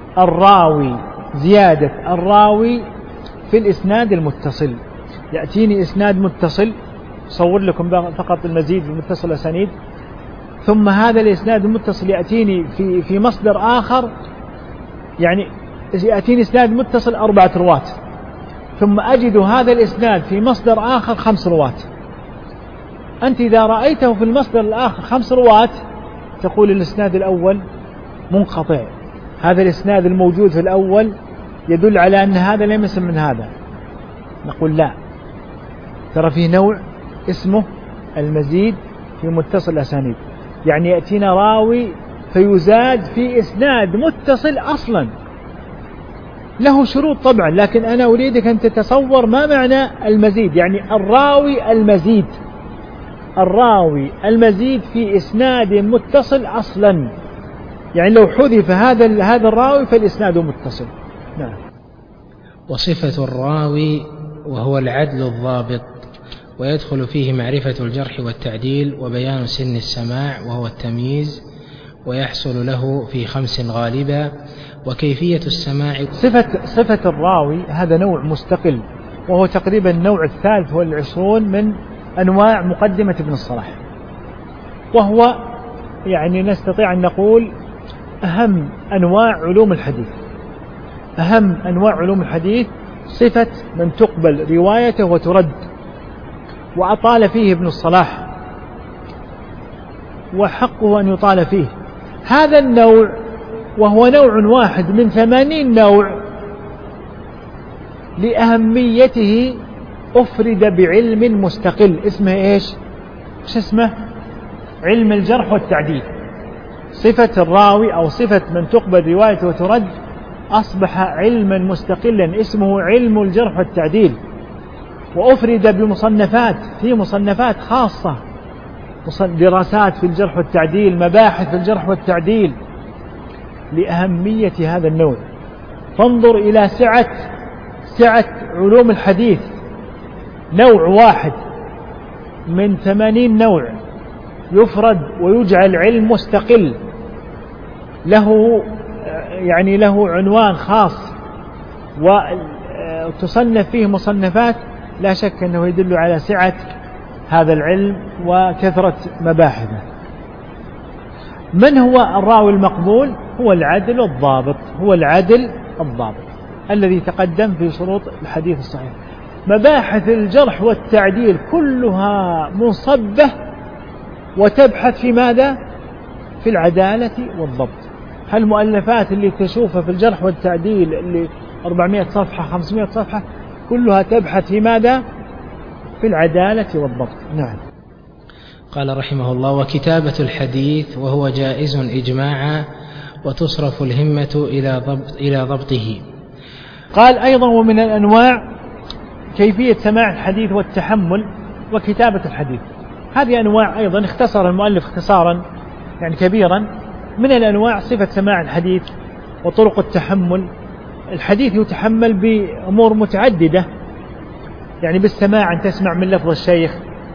الراوي في الإسناد المتصل. يأتيني إسناد متصل، صور لكم فقط المزيد في متصل الأسانيد، ثم هذا الإسناد المتصل يأتيني في مصدر آخر، يعني يأتيني إسناد متصل 4 رواة، ثم أجد هذا الإسناد في مصدر آخر 5 رواة. أنت إذا رأيته في المصدر الآخر 5 رواة تقول الإسناد الأول منقطع، هذا الإسناد الموجود في الأول يدل على أن هذا لم يسم من هذا. نقول لا، ترى فيه نوع اسمه المزيد في متصل الأسانيد، يعني يأتينا راوي فيزاد في إسناد متصل أصلا له شروط طبعا، لكن أنا أريدك أن تتصور ما معنى المزيد. يعني الراوي المزيد في إسناد متصل أصلا، يعني لو حذف هذا الراوي فالإسناد متصل. نعم. وصفة الراوي وهو العدل الضابط، ويدخل فيه معرفة الجرح والتعديل وبيان سن السماع وهو التمييز، ويحصل له في 5 غالبا، وكيفية السماع. صفة الراوي هذا نوع مستقل، وهو تقريبا النوع 23 من أنواع مقدمة ابن الصلاح، وهو يعني نستطيع أن نقول أهم أنواع علوم الحديث. صفة من تقبل روايته وترد، وأطال فيه ابن الصلاح وحقه أن يطال فيه. هذا النوع وهو نوع واحد من 80 نوع لأهميته أفرد بعلم مستقل اسمه إيش اسمه؟ علم الجرح والتعديل. صفة الراوي أو صفة من تقبل روايته وترد أصبح علما مستقلا اسمه علم الجرح والتعديل، وأفرد بمصنفات، في مصنفات خاصة، دراسات في الجرح والتعديل، مباحث في الجرح والتعديل، لأهمية هذا النوع. فانظر إلى سعة علوم الحديث، نوع واحد من 80 نوع يفرد ويجعل علم مستقل له عنوان خاص وتصنف فيه مصنفات، لا شك أنه يدل على سعة هذا العلم وكثرة مباحثه. من هو الراوي المقبول؟ هو العدل الضابط الذي تقدم في شروط الحديث الصحيح. مباحث الجرح والتعديل كلها مصبة وتبحث في ماذا؟ في العدالة والضبط. هالمؤلفات اللي تشوفها في الجرح والتعديل اللي 400 صفحة 500 صفحة كلها تبحث في ماذا؟ في العدالة والضبط. نعم. قال رحمه الله: وكتابة الحديث وهو جائز إجماعا، وتصرف الهمة إلى ضبطه. قال أيضا: ومن الأنواع كيفية سماع الحديث والتحمل وكتابة الحديث. هذه أنواع أيضا اختصر المؤلف اختصارا يعني كبيرا. من الأنواع صفة سماع الحديث وطرق التحمل. الحديث يتحمل بأمور متعددة، يعني بالسماع أن تسمع من لفظ الشيخ،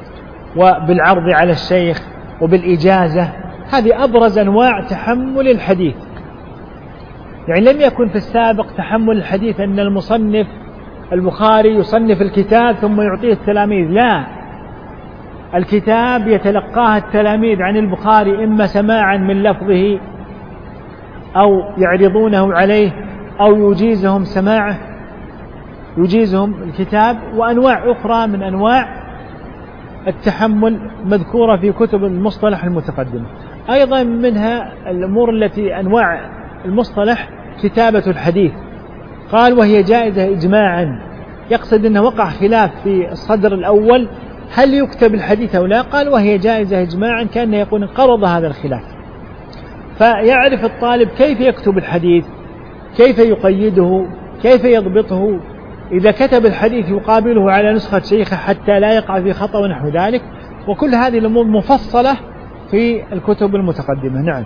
وبالعرض على الشيخ وبالإجازة. هذه أبرز أنواع تحمل الحديث. يعني لم يكن في السابق تحمل الحديث أن المصنف البخاري يصنف الكتاب ثم يعطيه التلاميذ، لا، الكتاب يتلقاه التلاميذ عن البخاري إما سماعا من لفظه أو يعرضونه عليه أو يجيزهم سماعه، يجيزهم الكتاب. وأنواع أخرى من أنواع التحمل مذكورة في كتب المصطلح المتقدمة. أيضا منها الأمور التي أنواع المصطلح كتابة الحديث، قال وهي جائزة إجماعا، يقصد أنه وقع خلاف في الصدر الأول هل يكتب الحديث أو لا، قال وهي جائزة إجماعا، كأنه يقول انقرض هذا الخلاف. فيعرف الطالب كيف يكتب الحديث، كيف يقيده، كيف يضبطه، إذا كتب الحديث يقابله على نسخة شيخه حتى لا يقع في خطأ ونحو ذلك. وكل هذه الأمور مفصلة في الكتب المتقدمة. نعم.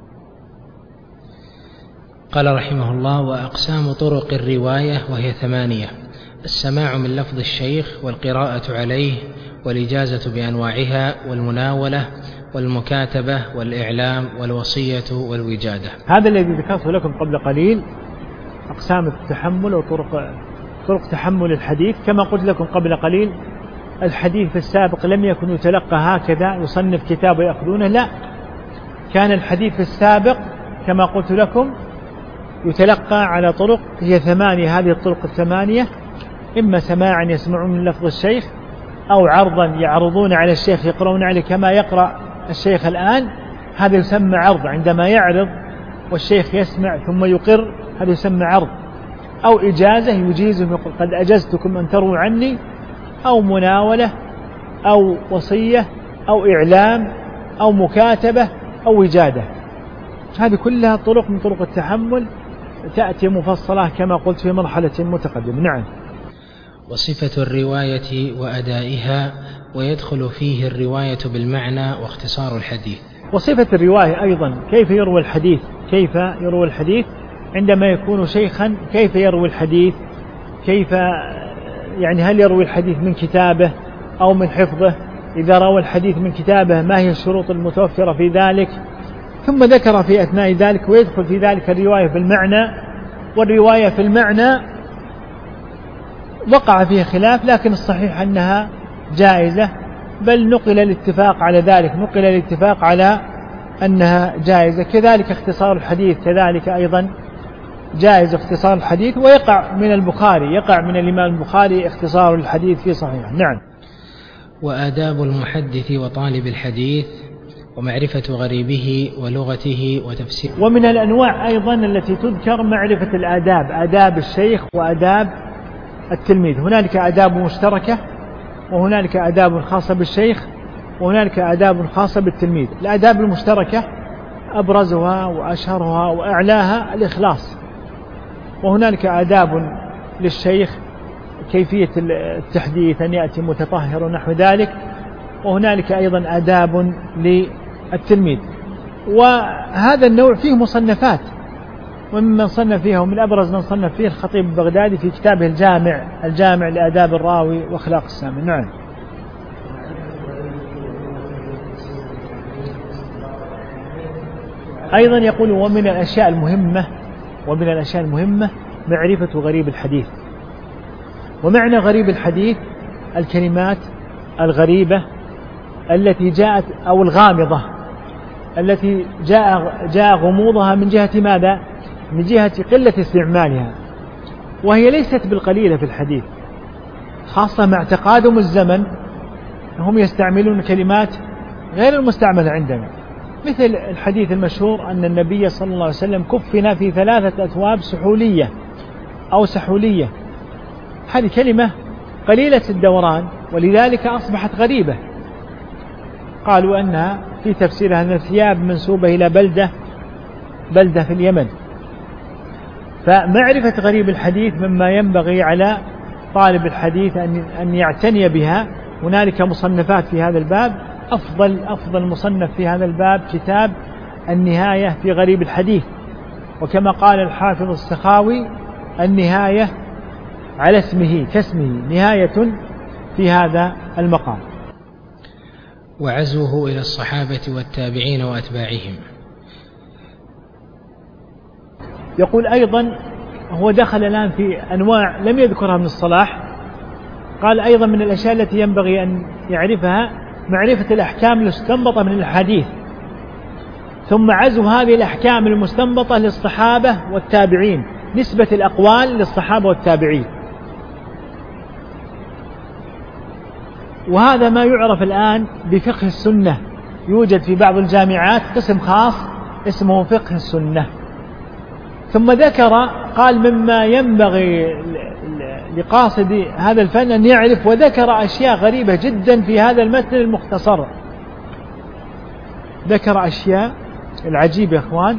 قال رحمه الله: وأقسام طرق الرواية وهي 8: السماع من لفظ الشيخ، والقراءة عليه، والإجازة بأنواعها، والمناولة، والمكاتبة، والإعلام، والوصية، والوجادة. هذا الذي ذكرته لكم قبل قليل أقسام التحمل وطرق تحمل الحديث. كما قلت لكم قبل قليل الحديث في السابق لم يكن يتلقى هكذا يصنف كتاب ويأخذونه، لا، كان الحديث في السابق كما قلت لكم يتلقى على طرق هي 8. هذه الطرق 8 إما سماعا يسمعون من لفظ الشيخ، أو عرضا يعرضون على الشيخ يقرؤون عليه كما يقرأ الشيخ الآن، هذا يسمى عرض، عندما يعرض والشيخ يسمع ثم يقر هذا يسمى عرض. أو إجازة يجيزهم يقول قد أجزتكم أن تروا عني، أو مناولة، أو وصية، أو إعلام، أو مكاتبة، أو وجادة. هذه كلها طرق من طرق التحمل تأتي مفصلة كما قلت في مرحلة متقدمة. نعم. وصفة الرواية وأدائها، ويدخل فيه الرواية بالمعنى واختصار الحديث. وصفة الرواية أيضا كيف يروي الحديث، كيف يروي الحديث عندما يكون شيخا، كيف يروي الحديث، كيف يعني هل يروي الحديث من كتابه أو من حفظه، إذا روى الحديث من كتابه ما هي الشروط المتوفرة في ذلك. ثم ذكر في أثناء ذلك ويدخل في ذلك الرواية في المعنى. والرواية في المعنى وقع فيها خلاف، لكن الصحيح أنها جائزة، بل نقل الاتفاق على ذلك، نقل الاتفاق على أنها جائزة. كذلك اختصار الحديث كذلك أيضا جائز اختصار الحديث، ويقع من البخاري، يقع من الإمام البخاري اختصار الحديث في صحيح. نعم. وآداب المحدث وطالب الحديث، ومعرفة غريبه ولغته وتفسيره. ومن الأنواع أيضا التي تذكر معرفة الآداب، آداب الشيخ وآداب التلميذ. هنالك آداب مشتركة، وهنالك آداب خاصة بالشيخ، وهنالك آداب خاصة بالتلميذ. الآداب المشتركة أبرزها وأشهرها وأعلاها الإخلاص. وهنالك آداب للشيخ كيفية التحديث، أن يأتي متطهر ونحو ذلك. وهنالك أيضا آداب للتلميذ. وهذا النوع فيه مصنفات، ومن صنف فيها ومن أبرز من صنف فيه الخطيب البغدادي في كتابه الجامع لآداب الراوي وأخلاق السامع. نعم. أيضا يقول ومن الأشياء المهمة معرفة غريب الحديث. ومعنى غريب الحديث الكلمات الغريبة التي جاءت، أو الغامضة التي جاء غموضها من جهة ماذا؟ من جهة قلة استعمالها، وهي ليست بالقليلة في الحديث، خاصة مع تقادم الزمن هم يستعملون كلمات غير المستعملة عندنا، مثل الحديث المشهور أن النبي صلى الله عليه وسلم كفن في 3 أثواب سحولية أو سحولية. هذه كلمة قليلة الدوران، ولذلك أصبحت غريبة. قالوا أنها في تفسيرها أن ثياب منسوبة إلى بلدة في اليمن. فمعرفة غريب الحديث مما ينبغي على طالب الحديث أن يعتني بها. هنالك مصنفات في هذا الباب، أفضل مصنف في هذا الباب كتاب النهاية في غريب الحديث، وكما قال الحافظ السخاوي النهاية على اسمه كاسمه، نهاية في هذا المقام. وعزوه إلى الصحابة والتابعين وأتباعهم. يقول أيضا هو دخل الآن في أنواع لم يذكرها من الصلاح، قال أيضا من الأشياء التي ينبغي أن يعرفها معرفة الأحكام المستنبطة من الحديث، ثم عزو هذه الأحكام المستنبطة للصحابة والتابعين، نسبة الأقوال للصحابة والتابعين. وهذا ما يعرف الآن بفقه السنة، يوجد في بعض الجامعات قسم خاص اسمه فقه السنة. ثم ذكر قال مما ينبغي لقاصد هذا الفن أن يعرف، وذكر أشياء غريبة جدا في هذا المتن المختصر. ذكر أشياء العجيبة يا أخوان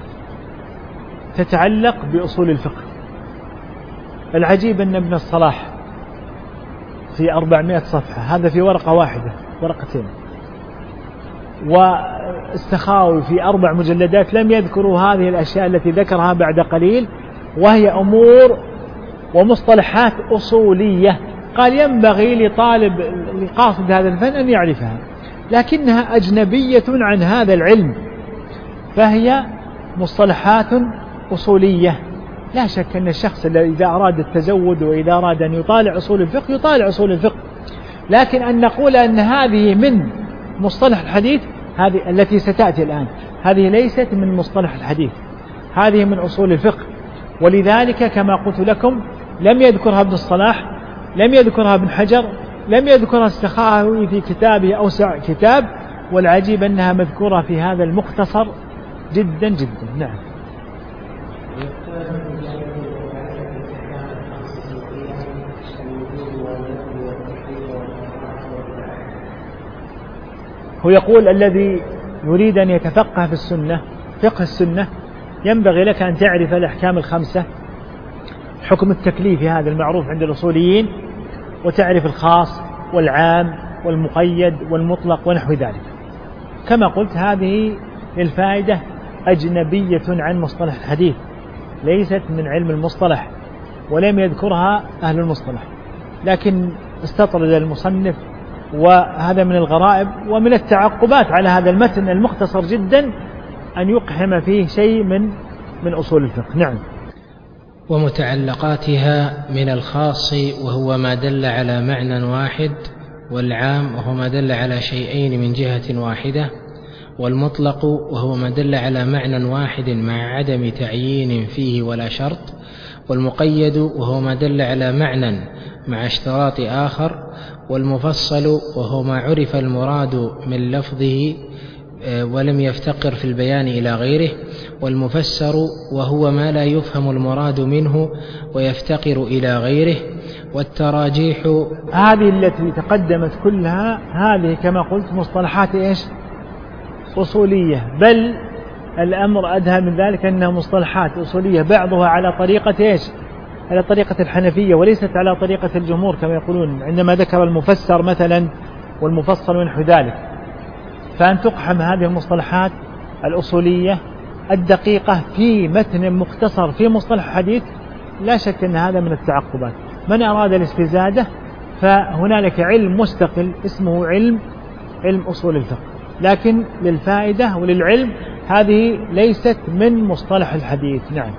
تتعلق بأصول الفقه. العجيب أن ابن الصلاح في 400 صفحة، هذا في ورقة واحدة ورقتين، والسخاوي في 4 مجلدات لم يذكروا هذه الأشياء التي ذكرها بعد قليل، وهي أمور ومصطلحات أصولية قال ينبغي لقاصد هذا الفن أن يعرفها، لكنها أجنبية عن هذا العلم، فهي مصطلحات أصولية. لا شك أن الشخص إذا أراد التزود وإذا أراد أن يطالع أصول الفقه يطالع أصول الفقه، لكن أن نقول أن هذه من مصطلح الحديث، هذه التي ستأتي الآن، هذه ليست من مصطلح الحديث، هذه من أصول الفقه. ولذلك كما قلت لكم لم يذكرها ابن الصلاح، لم يذكرها ابن حجر، لم يذكرها السخاوي في كتابه أوسع كتاب، والعجيب أنها مذكورة في هذا المختصر جدا جدا. نعم. هو يقول الذي يريد أن يتفقه في السنة، فقه السنة، ينبغي لك أن تعرف الأحكام الخمسة، حكم التكليف هذا المعروف عند الأصوليين، وتعرف الخاص والعام والمقيد والمطلق ونحو ذلك. كما قلت هذه الفائدة أجنبية عن مصطلح الحديث، ليست من علم المصطلح، ولم يذكرها أهل المصطلح، لكن استطرد المصنف، وهذا من الغرائب ومن التعقبات على هذا المتن المختصر جدا أن يقحم فيه شيء من أصول الفقه. نعم. ومتعلقاتها من الخاص وهو ما دل على معنى واحد، والعام وهو ما دل على شيئين من جهة واحدة، والمطلق وهو ما دل على معنى واحد مع عدم تعيين فيه ولا شرط، والمقيد وهو ما دل على معنى مع اشتراط آخر، والمفصل وهو ما عرف المراد من لفظه ولم يفتقر في البيان إلى غيره، والمفسر وهو ما لا يفهم المراد منه ويفتقر إلى غيره، والتراجيح. هذه التي تقدمت كلها هذه كما قلت مصطلحات إيش؟ أصولية، بل الأمر أدهى من ذلك أنها مصطلحات أصولية بعضها على طريقة إيش؟ على طريقة الحنفية، وليست على طريقة الجمهور كما يقولون عندما ذكر المفسر مثلا والمفصل ونحو ذلك. فأن تقحم هذه المصطلحات الأصولية الدقيقة في متن مختصر في مصطلح الحديث، لا شك أن هذا من التعقبات. من أراد الاستزادة فهنالك علم مستقل اسمه علم أصول الفقه، لكن للفائدة وللعلم هذه ليست من مصطلح الحديث. نعم.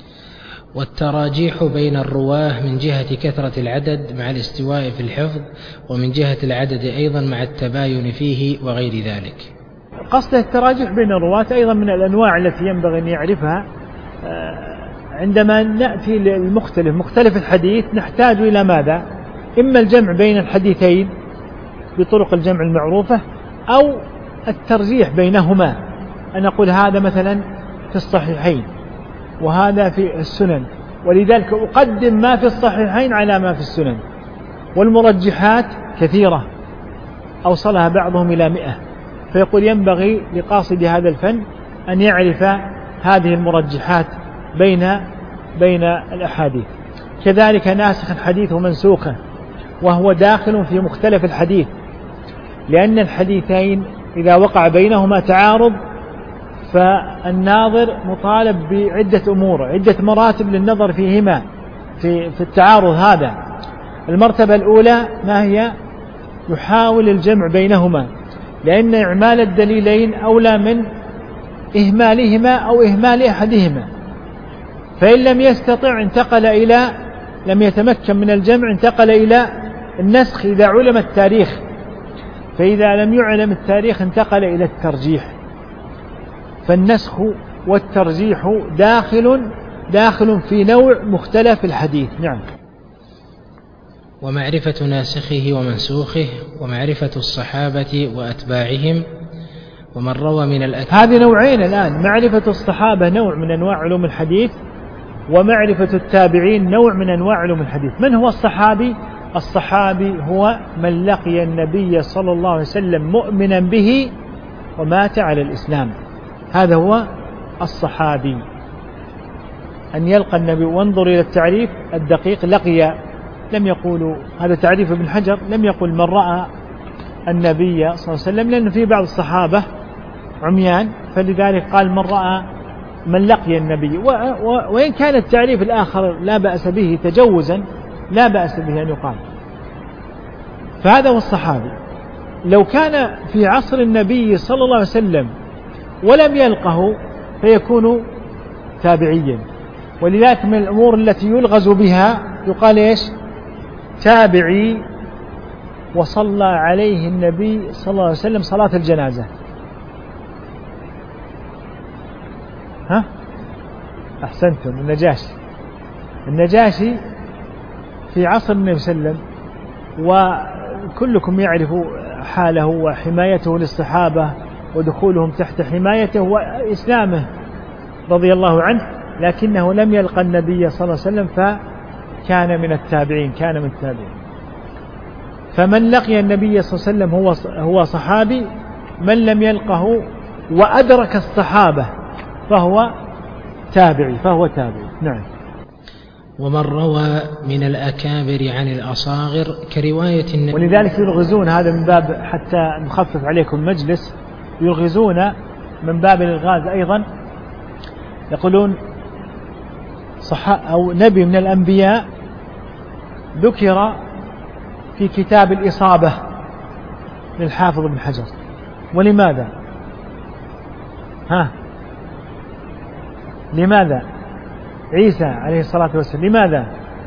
والتراجيح بين الرواه من جهة كثرة العدد مع الاستواء في الحفظ، ومن جهة العدد أيضا مع التباين فيه وغير ذلك. قصد التراجح بين الرواة أيضا من الأنواع التي ينبغي أن يعرفها. عندما نأتي للمختلف مختلف الحديث نحتاج إلى ماذا؟ إما الجمع بين الحديثين بطرق الجمع المعروفة، أو الترجيح بينهما، أن أقول هذا مثلا في الصحيحين وهذا في السنن، ولذلك أقدم ما في الصحيحين على ما في السنن. والمرجحات كثيرة أوصلها بعضهم إلى 100، فيقول ينبغي لقاصد هذا الفن أن يعرف هذه المرجحات بين الأحاديث. كذلك ناسخ الحديث ومنسوخه، وهو داخل في مختلف الحديث، لأن الحديثين إذا وقع بينهما تعارض فالناظر مطالب بعدة أمور، عدة مراتب للنظر فيهما في التعارض هذا. المرتبة الأولى ما هي؟ يحاول الجمع بينهما، لأن إعمال الدليلين أولى من إهمالهما أو إهمال أحدهما. فإن لم يستطع لم يتمكن من الجمع انتقل إلى النسخ إذا علم التاريخ، فإذا لم يعلم التاريخ انتقل إلى الترجيح. فالنسخ والترجيح داخل في نوع مختلف الحديث. نعم. ومعرفة ناسخه ومنسوخه، ومعرفة الصحابة وأتباعهم، ومن روى من هذه نوعين الآن. معرفة الصحابة نوع من أنواع علوم الحديث، ومعرفة التابعين نوع من أنواع علوم الحديث. من هو الصحابي؟ الصحابي هو من لقي النبي صلى الله عليه وسلم مؤمنا به ومات على الإسلام. هذا هو الصحابي، أن يلقى النبي. وانظر إلى التعريف الدقيق، لقي، لم يقولوا هذا تعريف ابن حجر، لم يقل من رأى النبي صلى الله عليه وسلم، لأن في بعض الصحابة عميان، فلذلك قال من لقي النبي. وإن كان التعريف الآخر لا بأس به تجوزا، لا بأس به أن يقال. فهذا هو الصحابي. لو كان في عصر النبي صلى الله عليه وسلم ولم يلقه فيكون تابعيا. ولذلك من الأمور التي يلغز بها يقال إيش؟ تابعي وصلى عليه النبي صلى الله عليه وسلم صلاة الجنازة. أحسنتم. النجاشي في عصر النبي صلى الله عليه وسلم، وكلكم يعرف حاله وحمايته للصحابة ودخولهم تحت حمايته وإسلامه رضي الله عنه، لكنه لم يلقى النبي صلى الله عليه وسلم فكان من التابعين. فمن لقي النبي صلى الله عليه وسلم هو صحابي، من لم يلقه وأدرك الصحابة فهو تابعي. نعم. ومن روى من الأكابر عن الأصاغر كرواية النبي. ولذلك يلغزون، هذا من باب حتى نخفف عليكم المجلس، يلغزون من باب الإلغاز أيضا، يقولون أو نبي من الأنبياء ذكر في كتاب الإصابة للحافظ ابن حجر. ولماذا؟ لماذا عيسى عليه الصلاة والسلام؟ لماذا؟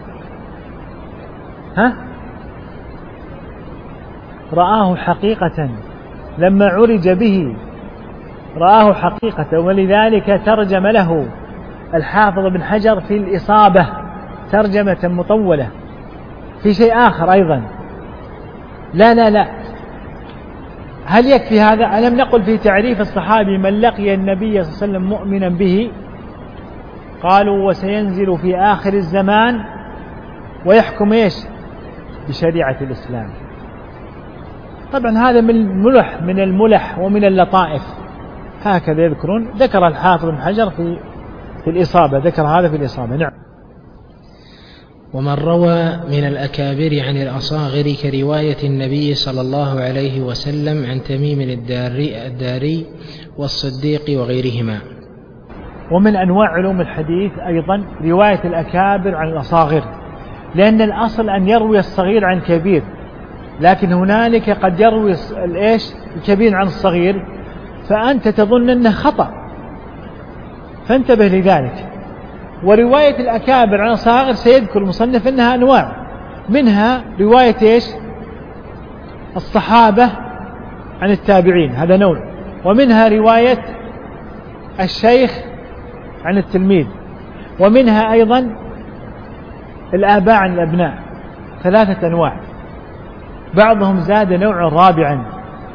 رآه حقيقة لما عرج به، رآه حقيقة، ولذلك ترجم له الحافظ ابن حجر في الإصابة ترجمة مطولة. في شيء آخر أيضا، لا هل يكفي هذا؟ ألم نقل في تعريف الصحابي من لقي النبي صلى الله عليه وسلم مؤمنا به؟ قالوا وسينزل في آخر الزمان ويحكم إيش؟ بشريعة الإسلام. طبعا هذا من الملح ومن اللطائف، هكذا يذكرون. ذكر الحافظ بن حجر في الإصابة، ذكر هذا في الإصابة. نعم. ومن روى من الأكابر عن الأصاغر كرواية النبي صلى الله عليه وسلم عن تميم الداري والصديق وغيرهما. ومن أنواع علوم الحديث أيضا رواية الأكابر عن الأصاغر، لأن الأصل أن يروي الصغير عن الكبير، لكن هنالك قد يروي الكبير عن الصغير فأنت تظن أنه خطأ، فانتبه لذلك. ورواية الأكابر عن الصغير سيذكر المصنف أنها أنواع، منها رواية الصحابة عن التابعين، هذا نوع، ومنها رواية الشيخ عن التلميذ، ومنها أيضا الآباء عن الأبناء، 3 أنواع. بعضهم زاد نوعا رابعا،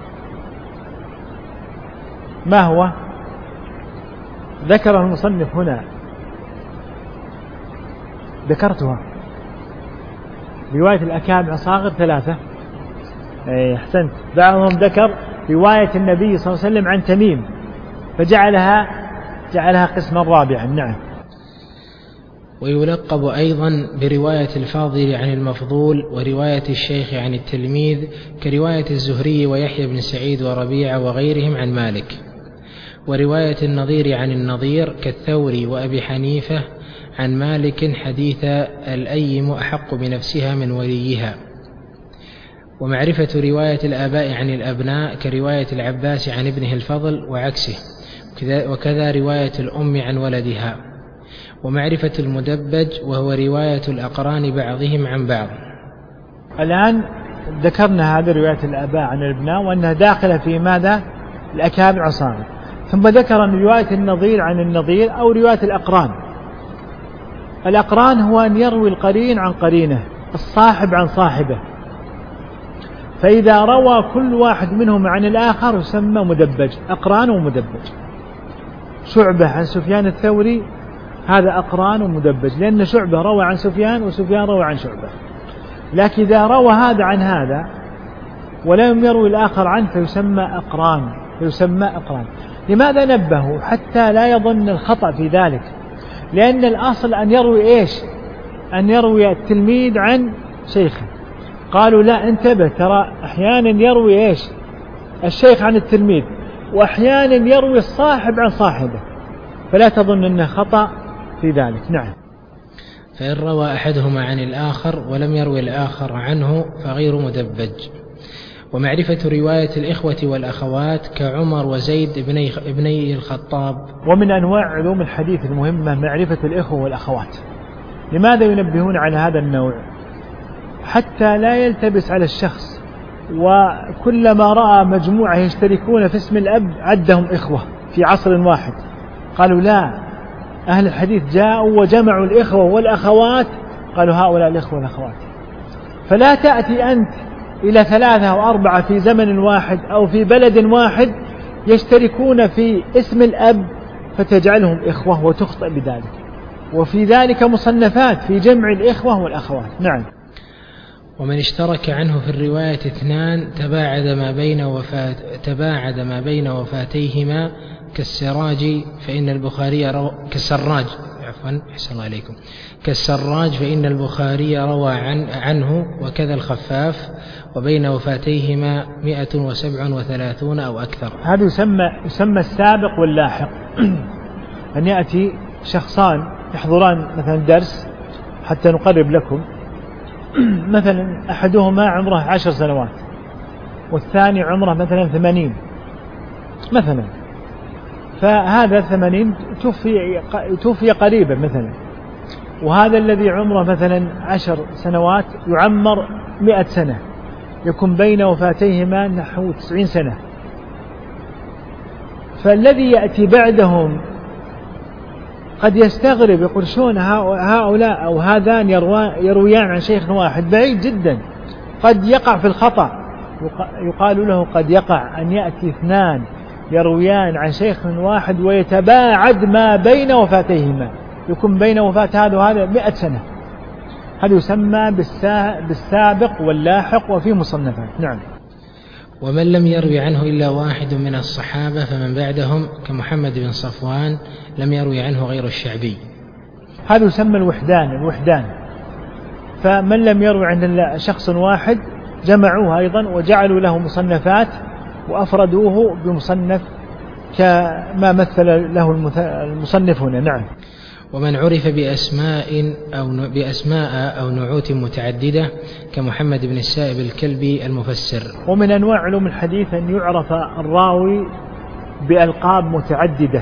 ما هو؟ ذكر المصنف هنا، ذكرتها، رواية الأكابر أصاغر 3. أحسنت. بعضهم ذكر رواية النبي صلى الله عليه وسلم عن تميم فجعلها قسما رابعا. نعم. ويلقب أيضا برواية الفاضل عن المفضول، ورواية الشيخ عن التلميذ كرواية الزهري ويحيى بن سعيد وربيعة وغيرهم عن مالك، ورواية النظير عن النظير كالثوري وأبي حنيفة عن مالك حديث الأيم أحق بنفسها من وليها. ومعرفة رواية الآباء عن الأبناء كرواية العباس عن ابنه الفضل وعكسه، وكذا رواية الأم عن ولدها. ومعرفة المدبج وهو رواية الأقران بعضهم عن بعض. الآن ذكرنا هذه رواية الآباء عن الأبناء وأنها داخلة في ماذا؟ الأكابر عصابة. ثم ذكر أن رواية النظير عن النظير أو رواية الأقران. الأقران هو أن يروي القرين عن قرينه، الصاحب عن صاحبه، فإذا روى كل واحد منهم عن الآخر يسمى مدبج، أقران ومدبج. شعبة عن سفيان الثوري هذا أقران ومدبج، لأن شعبة روى عن سفيان وسفيان روى عن شعبة. لكن إذا روى هذا عن هذا ولم يروي الآخر عنه فيسمى أقران. لماذا نبهوا؟ حتى لا يظن الخطأ في ذلك، لأن الأصل أن يروي إيش؟ أن يروي التلميذ عن شيخه. قالوا لا، انتبه، ترى أحيانا يروي إيش؟ الشيخ عن التلميذ، وأحيانا يروي الصاحب عن صاحبه، فلا تظن أنه خطأ في ذلك. نعم. فإن روى أحدهما عن الآخر ولم يروي الآخر عنه فغير مدبج. ومعرفة رواية الإخوة والأخوات كعمر وزيد ابني الخطاب. ومن أنواع علوم الحديث المهمة معرفة الإخوة والأخوات. لماذا ينبهون على هذا النوع؟ حتى لا يلتبس على الشخص، وكلما رأى مجموعة يشتركون في اسم الأب عدهم إخوة في عصر واحد. قالوا لا، أهل الحديث جاءوا وجمعوا الإخوة والأخوات، قالوا هؤلاء الإخوة والأخوات. فلا تأتي أنت إلى 3 أو 4 في زمن واحد أو في بلد واحد يشتركون في اسم الأب فتجعلهم إخوة وتخطئ بذلك. وفي ذلك مصنفات في جمع الإخوة والأخوات. نعم. ومن اشترك عنه في الرواية 2 تباعد ما بين وفاتيهما كالسراج فإن البخاري روى عنه، وكذا الخفاف، وبين وفاتيهما 137 أو أكثر. هذا يسمى السابق واللاحق. أن يأتي شخصان يحضران مثلا درس، حتى نقرب لكم، مثلا أحدهما عمره 10 سنوات والثاني عمره مثلا 80 مثلا، فهذا 80 توفي قريبا مثلا، وهذا الذي عمره مثلا 10 سنوات يعمر 100 سنة، يكون بين وفاتيهما نحو 90 سنة. فالذي يأتي بعدهم قد يستغرب، يقول شون هؤلاء أو هذان يرويان عن شيخ واحد بعيد جدا، قد يقع في الخطأ. يقال له قد يقع أن يأتي 2 يرويان عن شيخ واحد ويتباعد ما بين وفاتيهما، يكون بين وفاة هذا وهذا 100 سنة. هذا يسمى بالسابق واللاحق وفي مصنفات. نعم. ومن لم يروي عنه إلا واحد من الصحابة فمن بعدهم كمحمد بن صفوان لم يروي عنه غير الشعبي. هذا يسمى الوحدان. فمن لم يروي عن شخص واحد جمعوه أيضا وجعلوا له مصنفات وأفردوه بمصنف كما مثل له المصنف هنا. نعم. ومن عرف بأسماء أو نعوت متعددة كمحمد بن السائب الكلبي المفسر. ومن أنواع علوم الحديث أن يعرف الراوي بألقاب متعددة،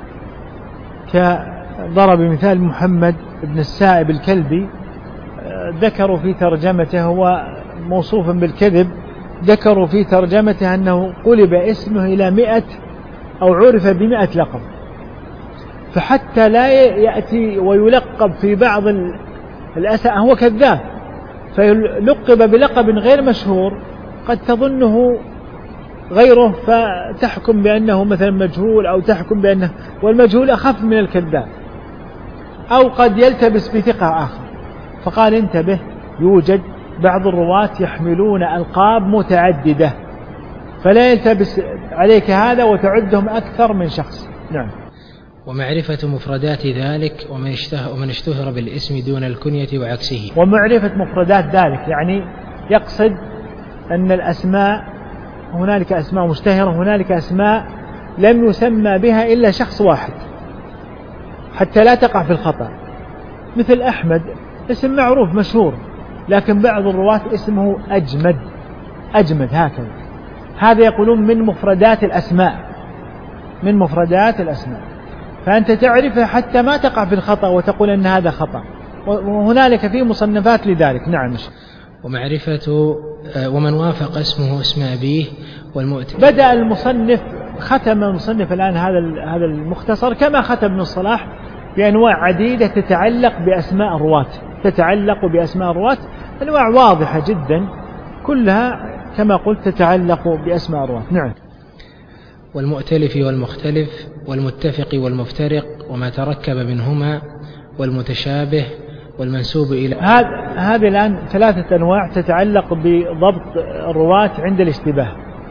كضرب مثال محمد بن السائب الكلبي، ذكروا في ترجمته، هو موصوف بالكذب، ذكروا في ترجمته أنه قلب اسمه إلى 100 أو عرف ب100 لقب، فحتى لا يأتي ويلقب في بعض الأسماء هو كذاب فيلقب بلقب غير مشهور قد تظنه غيره فتحكم بأنه مثلا مجهول، أو تحكم بأنه، والمجهول أخف من الكذاب، أو قد يلتبس بثقة آخر. فقال انتبه، يوجد بعض الرواة يحملون ألقاب متعددة، فلا يلتبس عليك هذا وتعدهم أكثر من شخص. نعم. ومعرفة مفردات ذلك ومن اشتهر بالاسم دون الكنية وعكسه. ومعرفة مفردات ذلك يعني يقصد أن الأسماء، هنالك أسماء مشتهرة، هنالك أسماء لم يسمى بها إلا شخص واحد حتى لا تقع في الخطأ. مثل أحمد اسم معروف مشهور، لكن بعض الرواة اسمه أجمد، أجمد هكذا. هذا يقولون من مفردات الأسماء، من مفردات الأسماء، فأنت تعرفها حتى ما تقع في الخطأ وتقول أن هذا خطأ، وهنالك فيه مصنفات لذلك. نعم. ومعرفة ومن وافق اسمه اسم أبيه والمؤتمر. بدأ المصنف، ختم المصنف الآن هذا المختصر كما ختم ابن الصلاح بأنواع عديدة تتعلق بأسماء الرواة، تتعلق بأسماء الرواة، أنواع واضحة جدا كلها كما قلت تتعلق بأسماء الرواة. نعم. والمؤتلف والمختلف والمتفق والمفترق وما تركب منهما والمتشابه والمنسوب إلى. هذه الآن 3 أنواع تتعلق بضبط الرواة عند الاشتباه.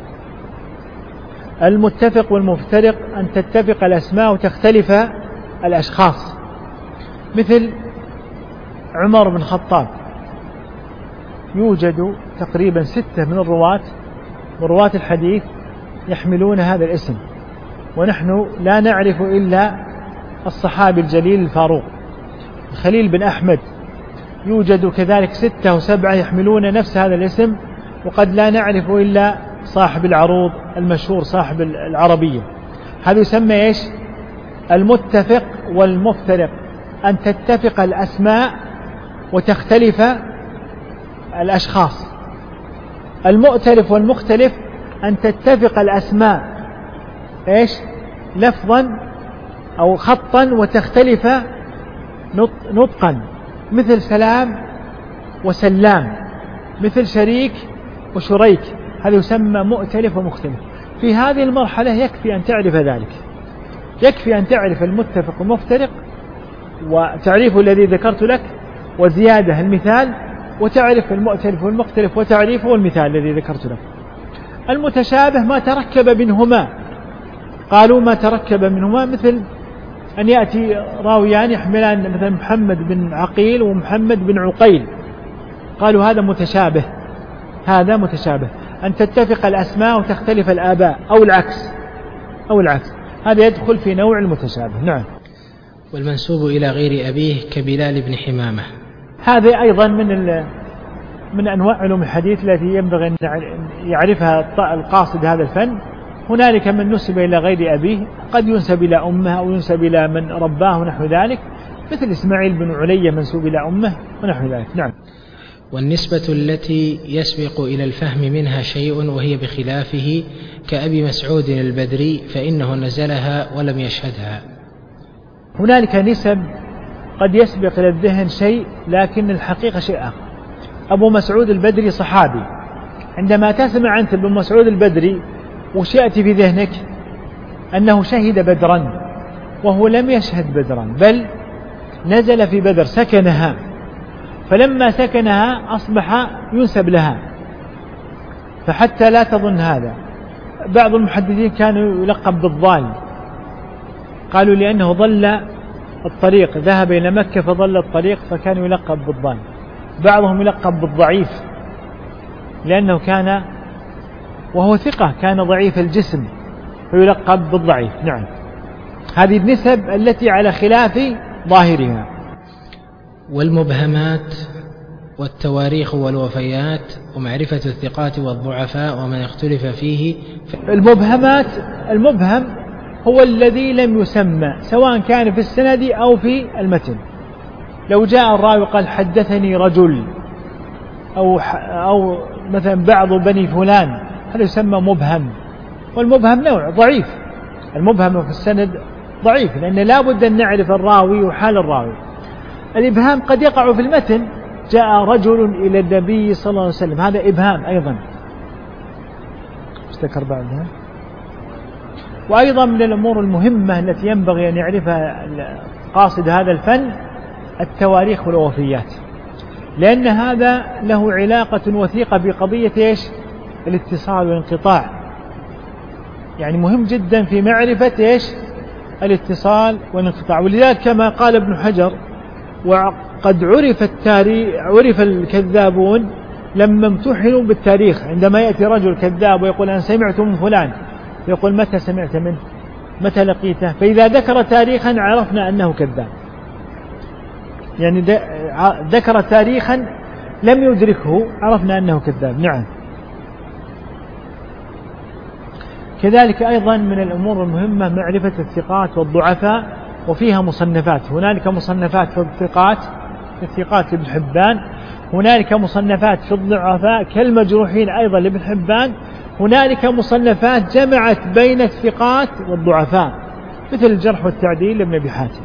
المتفق والمفترق أن تتفق الأسماء وتختلف الأشخاص، مثل عمر بن الخطاب يوجد تقريبا 6 من رواة الحديث يحملون هذا الاسم، ونحن لا نعرف إلا الصحابي الجليل الفاروق. خليل بن أحمد يوجد كذلك 6 أو 7 يحملون نفس هذا الاسم، وقد لا نعرف إلا صاحب العروض المشهور صاحب العربية. هذا يسمى إيش؟ المتفق والمفترق، أن تتفق الأسماء وتختلف الأشخاص. المؤتلف والمختلف أن تتفق الأسماء إيش؟ لفظا أو خطا وتختلف نطقا، مثل سلام وسلام، مثل شريك وشريك. هذا يسمى مؤتلف ومختلف. في هذه المرحلة يكفي أن تعرف ذلك، يكفي أن تعرف المتفق والمفترق وتعريفه الذي ذكرت لك، وزيادة المثال، وتعرف المؤتلف والمختلف وتعريفه والمثال الذي ذكرت لك. المتشابه ما تركب منهما، قالوا ما تركب منهما مثل أن يأتي راويان يحملان مثلا محمد بن عقيل ومحمد بن عقيل، قالوا هذا متشابه، هذا متشابه. أن تتفق الأسماء وتختلف الآباء أو العكس، هذا يدخل في نوع المتشابه. نعم. والمنسوب إلى غير أبيه كبلال بن حمامة، هذا أيضا من أنواع علوم الحديث التي ينبغي أن يعرفها القاصد هذا الفن. هنالك من نسب إلى غير أبيه، قد ينسب إلى أمه أو ينسب إلى من رباه ونحو ذلك، مثل إسماعيل بن علية منسوب إلى أمه ونحو ذلك. نعم. والنسبة التي يسبق إلى الفهم منها شيء وهي بخلافه كأبي مسعود البدري فإنه نزلها ولم يشهدها. هنالك نسب قد يسبق إلى الذهن شيء لكن الحقيقة شيء آخر. أبو مسعود البدري صحابي، عندما تسمع أنت أبو مسعود البدري وش يأتي في ذهنك؟ أنه شهد بدرا، وهو لم يشهد بدرا، بل نزل في بدر سكنها، فلما سكنها أصبح ينسب لها. فحتى لا تظن هذا، بعض المحدثين كانوا يلقب بالضال، قالوا لأنه ضل الطريق، ذهب إلى مكة فضل الطريق فكان يلقب بالضال. بعضهم يلقب بالضعيف لأنه كان وهو ثقة كان ضعيف الجسم فيلقب بالضعيف. نعم. هذه النسب التي على خلاف ظاهرها. والمبهمات والتواريخ والوفيات ومعرفة الثقات والضعفاء ومن اختلف فيه. المبهم هو الذي لم يسمى سواء كان في السند أو في المتن. لو جاء الراوي قال حدثني رجل أو مثلا بعض بني فلان، هذا يسمى مبهم، والمبهم نوع ضعيف. المبهم في السند ضعيف لأن لا بد أن نعرف الراوي وحال الراوي. الإبهام قد يقع في المتن، جاء رجل إلى النبي صلى الله عليه وسلم، هذا إبهام أيضا استذكر بعدها. وأيضا من الأمور المهمة التي ينبغي أن يعرفها قاصد هذا الفن التواريخ والوفيات، لأن هذا له علاقة وثيقة بقضية إيش؟ الاتصال والانقطاع. يعني مهم جدا في معرفة إيش؟ الاتصال والانقطاع. ولذلك كما قال ابن حجر وقد عرف الكذابون لما امتحنوا بالتاريخ، عندما يأتي رجل كذاب ويقول أنا سمعت من فلان، يقول متى سمعت منه؟ متى لقيته؟ فإذا ذكر تاريخا عرفنا أنه كذاب، يعني ذكر تاريخا لم يدركه عرفنا أنه كذاب. نعم. كذلك أيضا من الأمور المهمة معرفة الثقات والضعفاء، وفيها مصنفات. هنالك مصنفات في الثقات لابن حبان، هنالك مصنفات في الضعفاء كالمجروحين أيضا لابن حبان، هنالك مصنفات جمعت بين الثقات والضعفاء مثل الجرح والتعديل لابن أبي حاتم.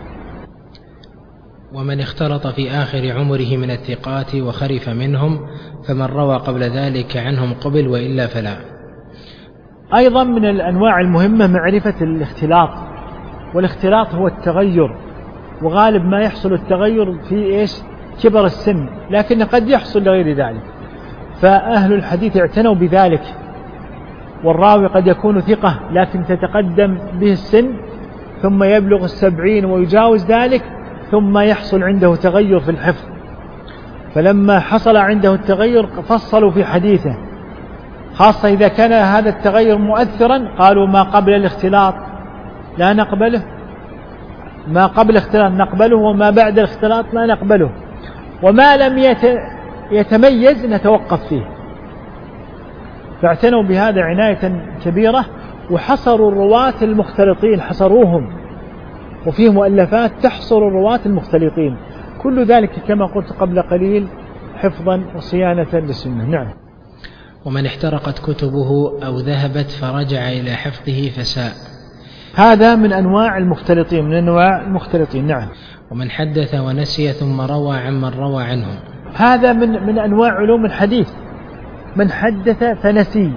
ومن اختلط في آخر عمره من الثقات وخرف منهم، فمن روى قبل ذلك عنهم قبل، وإلا فلا. أيضا من الأنواع المهمة معرفة الاختلاط، والاختلاط هو التغير، وغالب ما يحصل التغير في كبر السن، لكن قد يحصل لغير ذلك، فأهل الحديث اعتنوا بذلك. والراوي قد يكون ثقة لكن تتقدم به السن، ثم يبلغ 70 ويجاوز ذلك، ثم يحصل عنده تغير في الحفظ، فلما حصل عنده التغير فصلوا في حديثه، خاصة إذا كان هذا التغير مؤثرا قالوا ما قبل الاختلاط لا نقبله، ما قبل الاختلاط نقبله، وما بعد الاختلاط لا نقبله، وما لم يتميز نتوقف فيه. فاعتنوا بهذا عناية كبيرة، وحصروا الرواة المختلطين، حصروهم، وفيه مؤلفات تحصر الرواة المختلطين، كل ذلك كما قلت قبل قليل حفظا وصيانة للسنة. نعم. ومن احترقت كتبه أو ذهبت فرجع إلى حفظه فساء، هذا من أنواع المختلطين، من أنواع المختلطين. نعم. ومن حدث ونسي ثم روى عمن روى عنه، هذا من أنواع علوم الحديث، من حدث فنسي.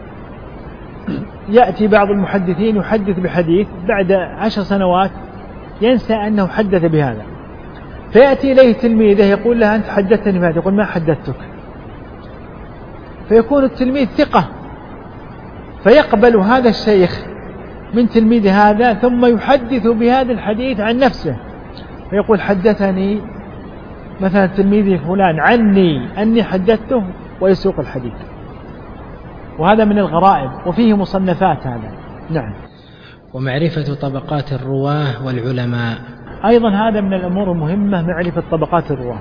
يأتي بعض المحدثين يحدث بحديث بعد 10 سنوات ينسى أنه حدث بهذا، فيأتي إليه تلميذه يقول له أنت حدثتني بهذا، يقول ما حدثتك، فيكون التلميذ ثقة، فيقبل هذا الشيخ من تلميذ هذا ثم يحدث بهذا الحديث عن نفسه، فيقول حدثني مثلا تلميذي فلان عني أني حدثته، ويسوق الحديث. وهذا من الغرائب، وفيه مصنفات هذا. نعم. ومعرفة طبقات الرواه والعلماء، أيضا هذا من الأمور المهمة، معرفة طبقات الرواة.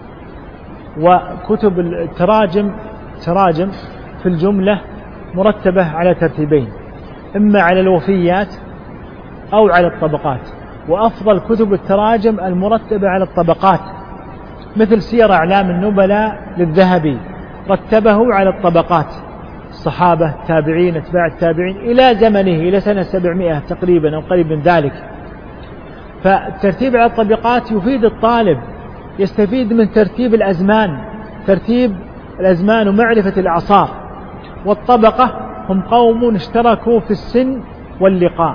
وكتب التراجم في الجملة مرتبة على ترتيبين، إما على الوفيات أو على الطبقات، وأفضل كتب التراجم المرتبة على الطبقات، مثل سير أعلام النبلاء للذهبي رتبه على الطبقات، الصحابة، التابعين، اتباع التابعين إلى زمنه، إلى سنة 700 تقريبا أو قريب من ذلك. فالترتيب على الطبقات يفيد الطالب، يستفيد من ترتيب الأزمان ومعرفة الأعصار. والطبقة هم قوم اشتركوا في السن واللقاء.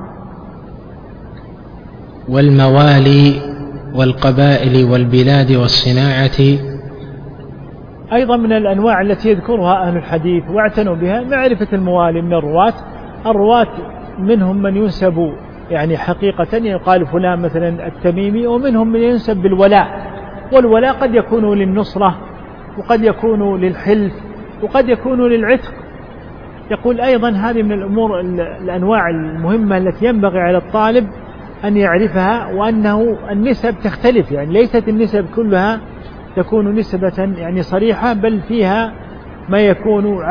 والموالي والقبائل والبلاد والصناعة، أيضا من الأنواع التي يذكرها أهل الحديث واعتنوا بها معرفة الموالي من الرواة منهم من ينسب يعني حقيقة يقال فلان مثلا التميمي، ومنهم من ينسب بالولاء، والولاء قد يكون للنصرة، وقد يكون للحلف، وقد يكون للعتق. يقول أيضا هذه من الأمور الأنواع المهمة التي ينبغي على الطالب أن يعرفها، وأنه النسب تختلف، يعني ليست النسب كلها تكون نسبة يعني صريحة، بل فيها ما يكون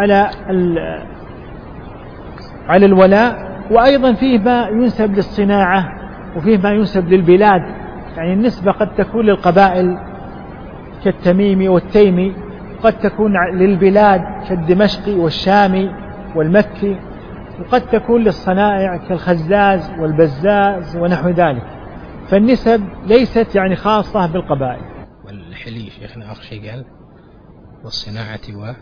على الولاء، وأيضا فيه ما ينسب للصناعة، وفيه ما ينسب للبلاد، يعني النسبة قد تكون للقبائل كالتميمي والتيمي، قد تكون للبلاد كالدمشقي والشامي والمكي، وقد تكون للصنائع كالخزاز والبزاز ونحو ذلك. فالنسب ليست يعني خاصة بالقبائل. والحليف شيخنا آخر شيء قال والصناعة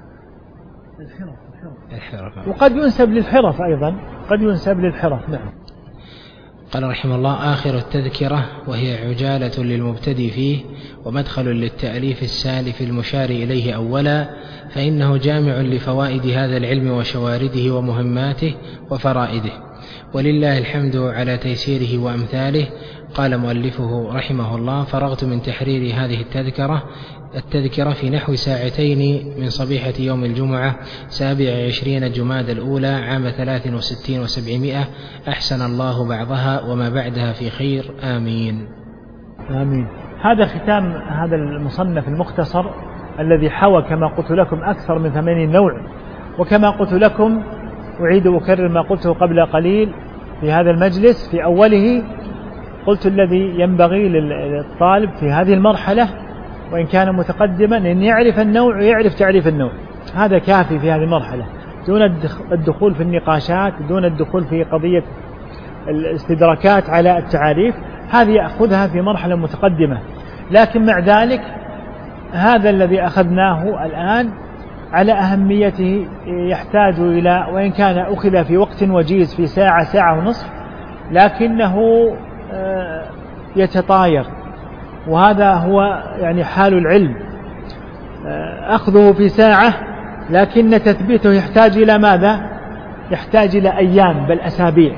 الحرف، وقد ينسب للحرف أيضا، قد ينسب للحرف. نعم. قال رحمه الله: آخر التذكرة، وهي عجالة للمبتدئ فيه ومدخل للتأليف السالف المشار إليه أولا، فإنه جامع لفوائد هذا العلم وشوارده ومهماته وفرائده، ولله الحمد على تيسيره وأمثاله. قال مؤلفه رحمه الله: فرغت من تحرير هذه التذكرة في نحو ساعتين من صبيحة يوم الجمعة 27 جماد الأولى عام 63 و700. أحسن الله بعضها وما بعدها في خير، آمين. آمين. هذا ختام هذا المصنف المختصر الذي حوى كما قلت لكم أكثر من 80 نوع، وكما قلت لكم أعيد وأكرر ما قلته قبل قليل في هذا المجلس. في أوله قلت الذي ينبغي للطالب في هذه المرحلة وإن كان متقدما أن يعرف النوع ويعرف تعريف النوع، هذا كافي في هذه المرحلة، دون الدخول في النقاشات، دون الدخول في قضية الاستدراكات على التعاريف، هذه يأخذها في مرحلة متقدمة. لكن مع ذلك هذا الذي أخذناه الآن على أهميته يحتاج إلى، وإن كان أخذ في وقت وجيز في ساعة ساعة ونصف، لكنه يتطاير، وهذا هو يعني حال العلم، أخذه في ساعة لكن تثبيته يحتاج إلى ماذا؟ يحتاج إلى أيام بل أسابيع.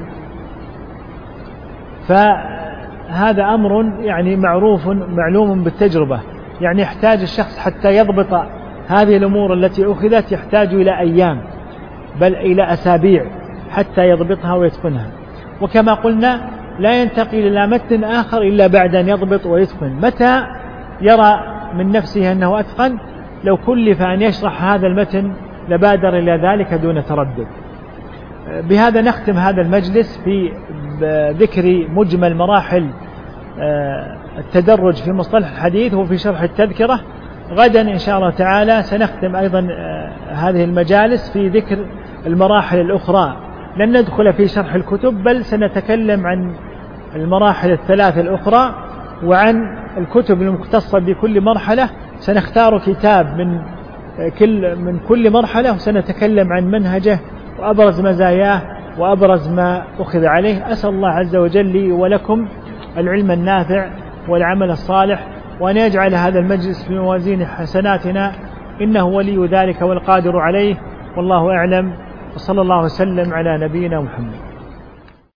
فهذا أمر يعني معروف معلوم بالتجربة، يعني يحتاج الشخص حتى يضبط هذه الأمور التي أخذت يحتاج إلى أيام بل إلى أسابيع حتى يضبطها ويتقنها. وكما قلنا لا ينتقل إلى متن آخر إلا بعد أن يضبط ويتقن. متى يرى من نفسه أنه أتقن؟ لو كلف أن يشرح هذا المتن لبادر إلى ذلك دون تردد. بهذا نختم هذا المجلس في ذكر مجمل مراحل التدرج في مصطلح الحديث وفي شرح التذكرة. غدا إن شاء الله تعالى سنختم أيضا هذه المجالس في ذكر المراحل الأخرى، لن ندخل في شرح الكتب بل سنتكلم عن المراحل الثلاث الأخرى وعن الكتب المختصة بكل مرحلة. سنختار كتاب من كل مرحلة وسنتكلم عن منهجه وأبرز مزاياه وأبرز ما أخذ عليه. أسأل الله عز وجل لي ولكم العلم النافع والعمل الصالح، وأن يجعل هذا المجلس في موازين حسناتنا، إنه ولي ذلك والقادر عليه. والله أعلم، وصلى الله وسلم على نبينا محمد.